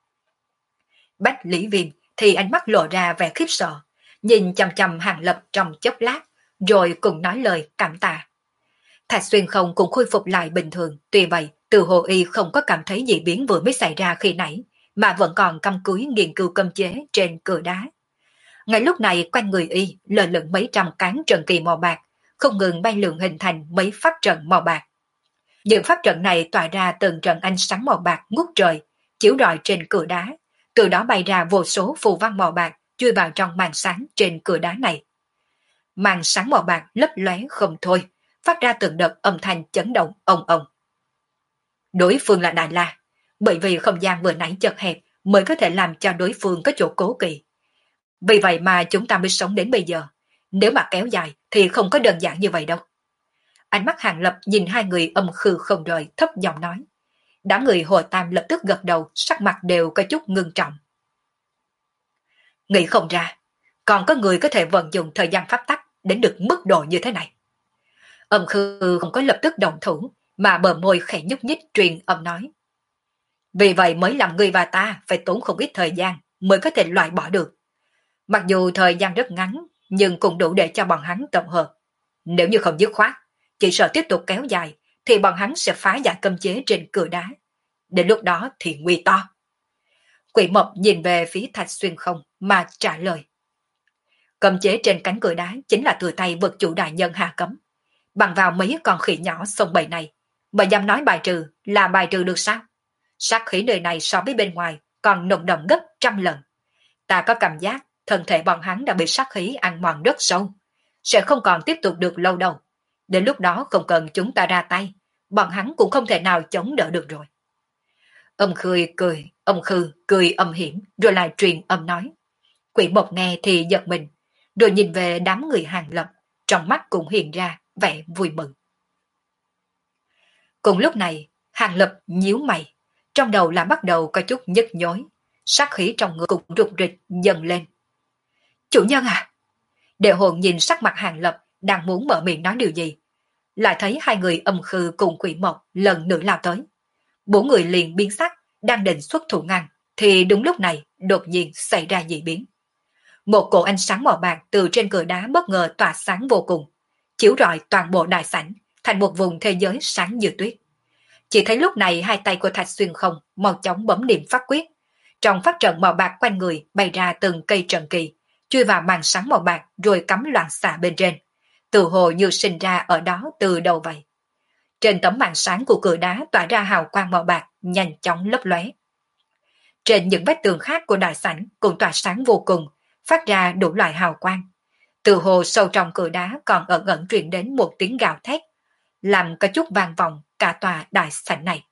Bách Lý Viêm thì ánh mắt lộ ra vẻ khiếp sợ, nhìn chằm chằm Hàng Lập trong chốc lát, rồi cùng nói lời cảm tạ. Thạch Xuyên Không cũng khôi phục lại bình thường, tuy vậy từ Hồ Y không có cảm thấy dị biến vừa mới xảy ra khi nãy, mà vẫn còn cắm cúi nghiên cứu cấm chế trên cửa đá. Ngay lúc này quanh người y lờ lửng mấy trăm cán trận kỳ màu bạc, không ngừng bay lượn hình thành mấy pháp trận màu bạc. Những pháp trận này tỏa ra từng trận ánh sáng màu bạc ngút trời, chiếu rọi trên cửa đá, từ đó bay ra vô số phù văn màu bạc chui vào trong màn sáng trên cửa đá này. Màn sáng màu bạc lấp lóe không thôi, phát ra từng đợt âm thanh chấn động ong ong. Đối phương là Đại La, bởi vì không gian vừa nãy chật hẹp mới có thể làm cho đối phương có chỗ cố kỵ. Vì vậy mà chúng ta mới sống đến bây giờ, nếu mà kéo dài thì không có đơn giản như vậy đâu. Ánh mắt Hàng Lập nhìn hai người âm khư không rời, thấp giọng nói. Đám người Hồ Tam lập tức gật đầu, sắc mặt đều có chút ngưng trọng. Nghĩ không ra, còn có người có thể vận dụng thời gian pháp tắc đến được mức độ như thế này. Âm khư không có lập tức động thủ, mà bờ môi khẽ nhúc nhích truyền âm nói. Vì vậy mới làm người và ta phải tốn không ít thời gian mới có thể loại bỏ được. Mặc dù thời gian rất ngắn, nhưng cũng đủ để cho bọn hắn tổng hợp. Nếu như không dứt khoát, chỉ sợ tiếp tục kéo dài, thì bọn hắn sẽ phá giải cấm chế trên cửa đá. Đến lúc đó thì nguy to. Quỷ Mộc nhìn về phía Thạch Xuyên không mà trả lời. Cấm chế trên cánh cửa đá chính là từ tay vực chủ đại nhân hạ cấm. Bằng vào mấy con khỉ nhỏ sông bầy này, mà dám nói bài trừ là bài trừ được sao? Sát khí nơi này so với bên ngoài còn nồng đậm gấp trăm lần. Ta có cảm giác thân thể bọn hắn đã bị sát khí ăn mòn rất sâu, sẽ không còn tiếp tục được lâu đâu. Đến lúc đó không cần chúng ta ra tay, bọn hắn cũng không thể nào chống đỡ được rồi. Ông Khư cười âm hiểm rồi lại truyền âm nói. Quỷ Mộc nghe thì giật mình, rồi nhìn về đám người Hàng Lập, trong mắt cũng hiện ra vẻ vui mừng. Cùng lúc này, Hàng Lập nhíu mày, trong đầu là bắt đầu có chút nhức nhối, sát khí trong người cũng rục rịch dần lên. Chủ nhân à! Đệ hồn nhìn sắc mặt Hàng Lập đang muốn mở miệng nói điều gì, lại thấy hai người Âm Khư cùng Quỷ Mộc lần nữa lao tới. Bốn người liền biến sắc, đang định xuất thủ ngăn, thì đúng lúc này đột nhiên xảy ra dị biến. Một cỗ ánh sáng màu bạc từ trên cửa đá bất ngờ tỏa sáng vô cùng, chiếu rọi toàn bộ đại sảnh thành một vùng thế giới sáng như tuyết. Chỉ thấy lúc này hai tay của Thạch Xuyên không mau chóng bấm niệm pháp quyết, trong pháp trận màu bạc quanh người bay ra từng cây trận kỳ, chui vào màn sáng màu bạc rồi cắm loạn xạ bên trên, tự hồ như sinh ra ở đó từ đầu vậy. Trên tấm màn sáng của cửa đá tỏa ra hào quang màu bạc nhanh chóng lấp lóe. Trên những vách tường khác của đại sảnh cũng tỏa sáng vô cùng, phát ra đủ loại hào quang. Từ hồ sâu trong cửa đá còn ẩn ẩn truyền đến một tiếng gào thét, làm có chút vang vọng cả tòa đại sảnh này.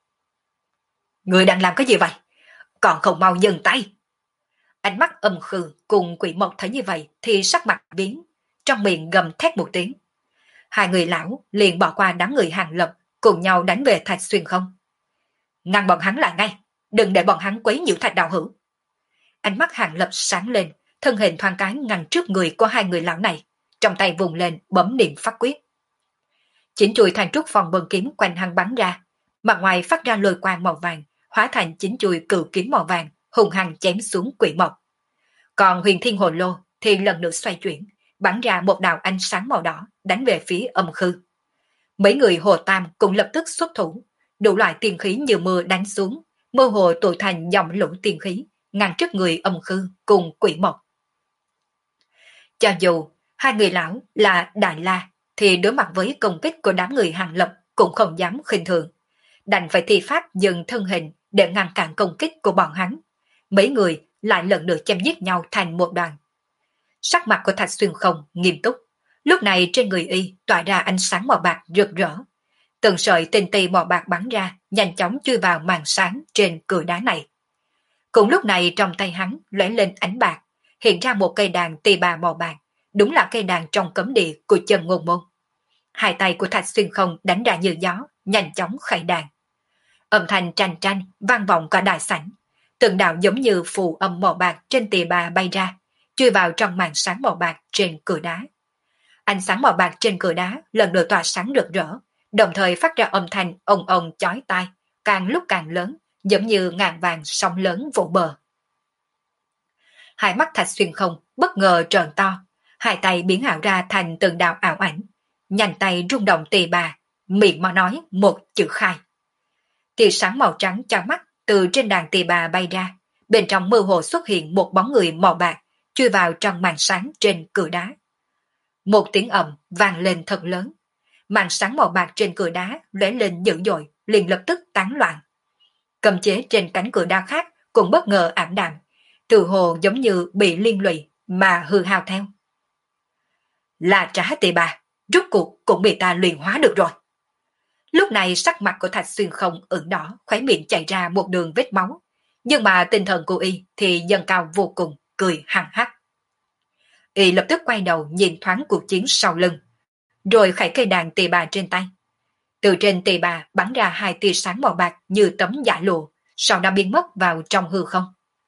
Người đang làm cái gì vậy? Còn không mau dừng tay! Ánh mắt Âm Khư cùng Quỷ Mộc thấy như vậy thì sắc mặt biến, trong miệng gầm thét một tiếng. Hai người lão liền bỏ qua đám người Hàng Lập, cùng nhau đánh về Thạch Xuyên không. Ngăn bọn hắn lại ngay, đừng để bọn hắn quấy nhiễu Thạch đạo hữu. Ánh mắt Hàng Lập sáng lên, thân hình thoáng cái ngăn trước người của hai người lão này, trong tay vùng lên bấm niệm pháp quyết. Chín chuôi thanh trúc phòng bần kiếm quanh hắn bắn ra, mặt ngoài phát ra lôi quang màu vàng, hóa thành chín chuôi cự kiếm màu vàng, hùng hăng chém xuống Quỷ Mộc. Còn Huyền Thiên Hồ Lô thì lần nữa xoay chuyển, bắn ra một đạo ánh sáng màu đỏ, đánh về phía Âm Khư. Mấy người Hồ Tam cũng lập tức xuất thủ, đủ loại tiên khí như mưa đánh xuống, mơ hồ tụ thành dòng lũ tiên khí, ngăn trước người Âm Khư cùng Quỷ Mộc. Cho dù hai người lão là Đại La, thì đối mặt với công kích của đám người Hàng Lập cũng không dám khinh thường, đành phải thi pháp dừng thân hình để ngăn cản công kích của bọn hắn. Mấy người lại lần nữa chém giết nhau thành một đoàn. Sắc mặt của Thạch Xuyên không nghiêm túc, lúc này trên người y tỏa ra ánh sáng màu bạc rực rỡ. Từng sợi tinh tì màu bạc bắn ra, nhanh chóng chui vào màn sáng trên cửa đá này. Cùng lúc này trong tay hắn lóe lên ánh bạc, hiện ra một cây đàn tỳ bà màu bạc, đúng là cây đàn trong cấm địa của Chân Ngôn Môn. Hai tay của Thạch Xuyên không đánh ra như gió, nhanh chóng khởi đàn. Âm thanh tranh tranh vang vọng cả đại sảnh, từng đạo giống như phù âm màu bạc trên tỳ bà bay ra, chui vào trong màn sáng màu bạc trên cửa đá. Ánh sáng màu bạc trên cửa đá lần lượt tỏa sáng rực rỡ, đồng thời phát ra âm thanh ong ong chói tai, càng lúc càng lớn, giống như ngàn vàng sóng lớn vỗ bờ. Hai mắt Thạch Xuyên không bất ngờ trợn to, hai tay biến ảo ra thành từng đạo ảo ảnh, nhanh tay rung động tỳ bà, miệng mà nói một chữ khai. Tia sáng màu trắng cho mắt từ trên đàn tỳ bà bay ra, bên trong mơ hồ xuất hiện một bóng người màu bạc, chui vào trong màn sáng trên cửa đá. Một tiếng ầm vang lên thật lớn, màn sáng màu bạc trên cửa đá lóe lên dữ dội, liền lập tức tán loạn. Cấm chế trên cánh cửa đá khác cũng bất ngờ ảm đạm, từ hồ giống như bị liên lụy mà hư hao theo. Là Trá tỳ bà, rốt cuộc cũng bị ta luyện hóa được rồi. Lúc này sắc mặt của Thạch Xuyên Không ửng đỏ, khóe miệng chảy ra một đường vết máu, nhưng mà tinh thần của y thì dâng cao vô cùng, cười hăng hắc. Y lập tức quay đầu nhìn thoáng cuộc chiến sau lưng, rồi khải cây đàn tỳ bà trên tay. Từ trên tỳ bà bắn ra hai tia sáng màu bạc như tấm vải lụa, sau đó biến mất vào trong hư không.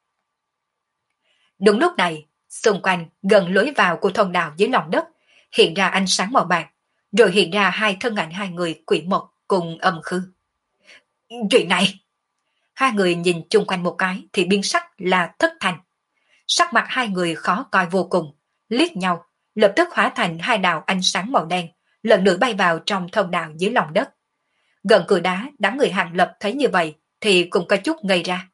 Đúng lúc này, xung quanh gần lối vào của thông đạo dưới lòng đất hiện ra ánh sáng màu bạc, rồi hiện ra hai thân ảnh hai người Quỷ Mộc cùng Âm Khư. Chuyện này, hai người nhìn chung quanh một cái thì biến sắc là thất thành. Sắc mặt hai người khó coi vô cùng, liếc nhau, lập tức hóa thành hai đạo ánh sáng màu đen, lần nữa bay vào trong thông đạo dưới lòng đất. Gần cửa đá, đám người Hàng Lập thấy như vậy thì cũng có chút ngây ra.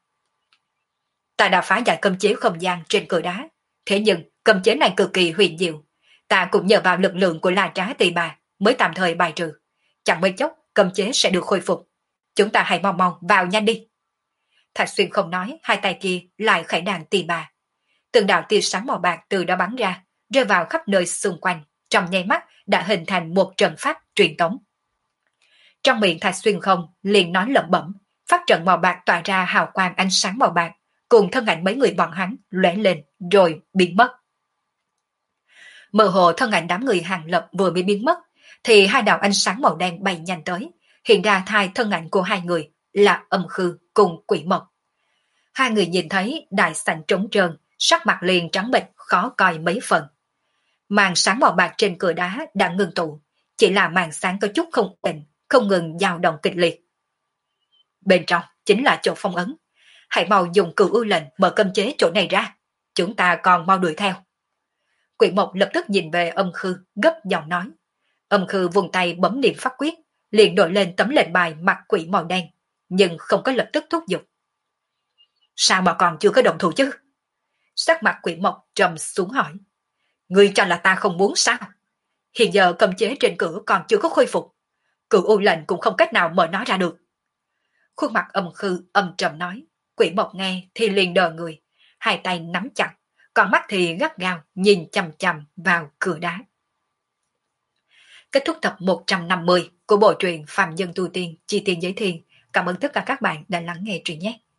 Ta đã phá giải cấm chế không gian trên cửa đá, thế nhưng cấm chế này cực kỳ huyền diệu, ta cũng nhờ vào lực lượng của La Trá tỳ bà mới tạm thời bài trừ. Chẳng mấy chốc cấm chế sẽ được khôi phục. Chúng ta hãy mau mau vào nhanh đi. Thạch Xuyên không nói, hai tay kia lại khải đàn tỳ bà. Từng đạo tia sáng màu bạc từ đó bắn ra, rơi vào khắp nơi xung quanh, trong nháy mắt đã hình thành một trận pháp truyền tống. Trong miệng Thạch Xuyên không liền nói lẩm bẩm, pháp trận màu bạc tỏa ra hào quang ánh sáng màu bạc, cùng thân ảnh mấy người bọn hắn lóe lên rồi biến mất. Mơ hồ thân ảnh đám người Hàng Lập vừa mới biến mất, thì hai đạo ánh sáng màu đen bay nhanh tới, hiện ra hai thân ảnh của hai người là Âm Khư cùng Quỷ Mộc. Hai người nhìn thấy đại sảnh trống trơn, sắc mặt liền trắng bệch, khó coi mấy phần. Màn sáng màu bạc trên cửa đá đã ngừng tụ, chỉ là màn sáng có chút không định, không ngừng dao động kịch liệt. Bên trong chính là chỗ phong ấn. Hãy mau dùng cửu ưu lệnh mở cấm chế chỗ này ra. Chúng ta còn mau đuổi theo. Quỷ Mộc lập tức nhìn về Âm Khư, gấp giọng nói. Âm Khư vùng tay bấm niệm pháp quyết, liền đổi lên tấm lệnh bài mặt quỷ màu đen, nhưng không có lập tức thúc giục. Sao mà còn chưa có động thủ chứ? Sắc mặt Quỷ Mộc trầm xuống hỏi. Ngươi cho là ta không muốn sao? Hiện giờ cấm chế trên cửa còn chưa có khôi phục. Cửu ưu lệnh cũng không cách nào mở nó ra được. Khuôn mặt Âm Khư âm trầm nói. Quỷ Mộc nghe thì liền đờ người, hai tay nắm chặt, còn mắt thì gắt gao nhìn chằm chằm vào cửa đá. Kết thúc tập 150 của bộ truyện Phàm Nhân Tu Tiên Chi Tiên Giới Thiên. Cảm ơn tất cả các bạn đã lắng nghe truyện nhé.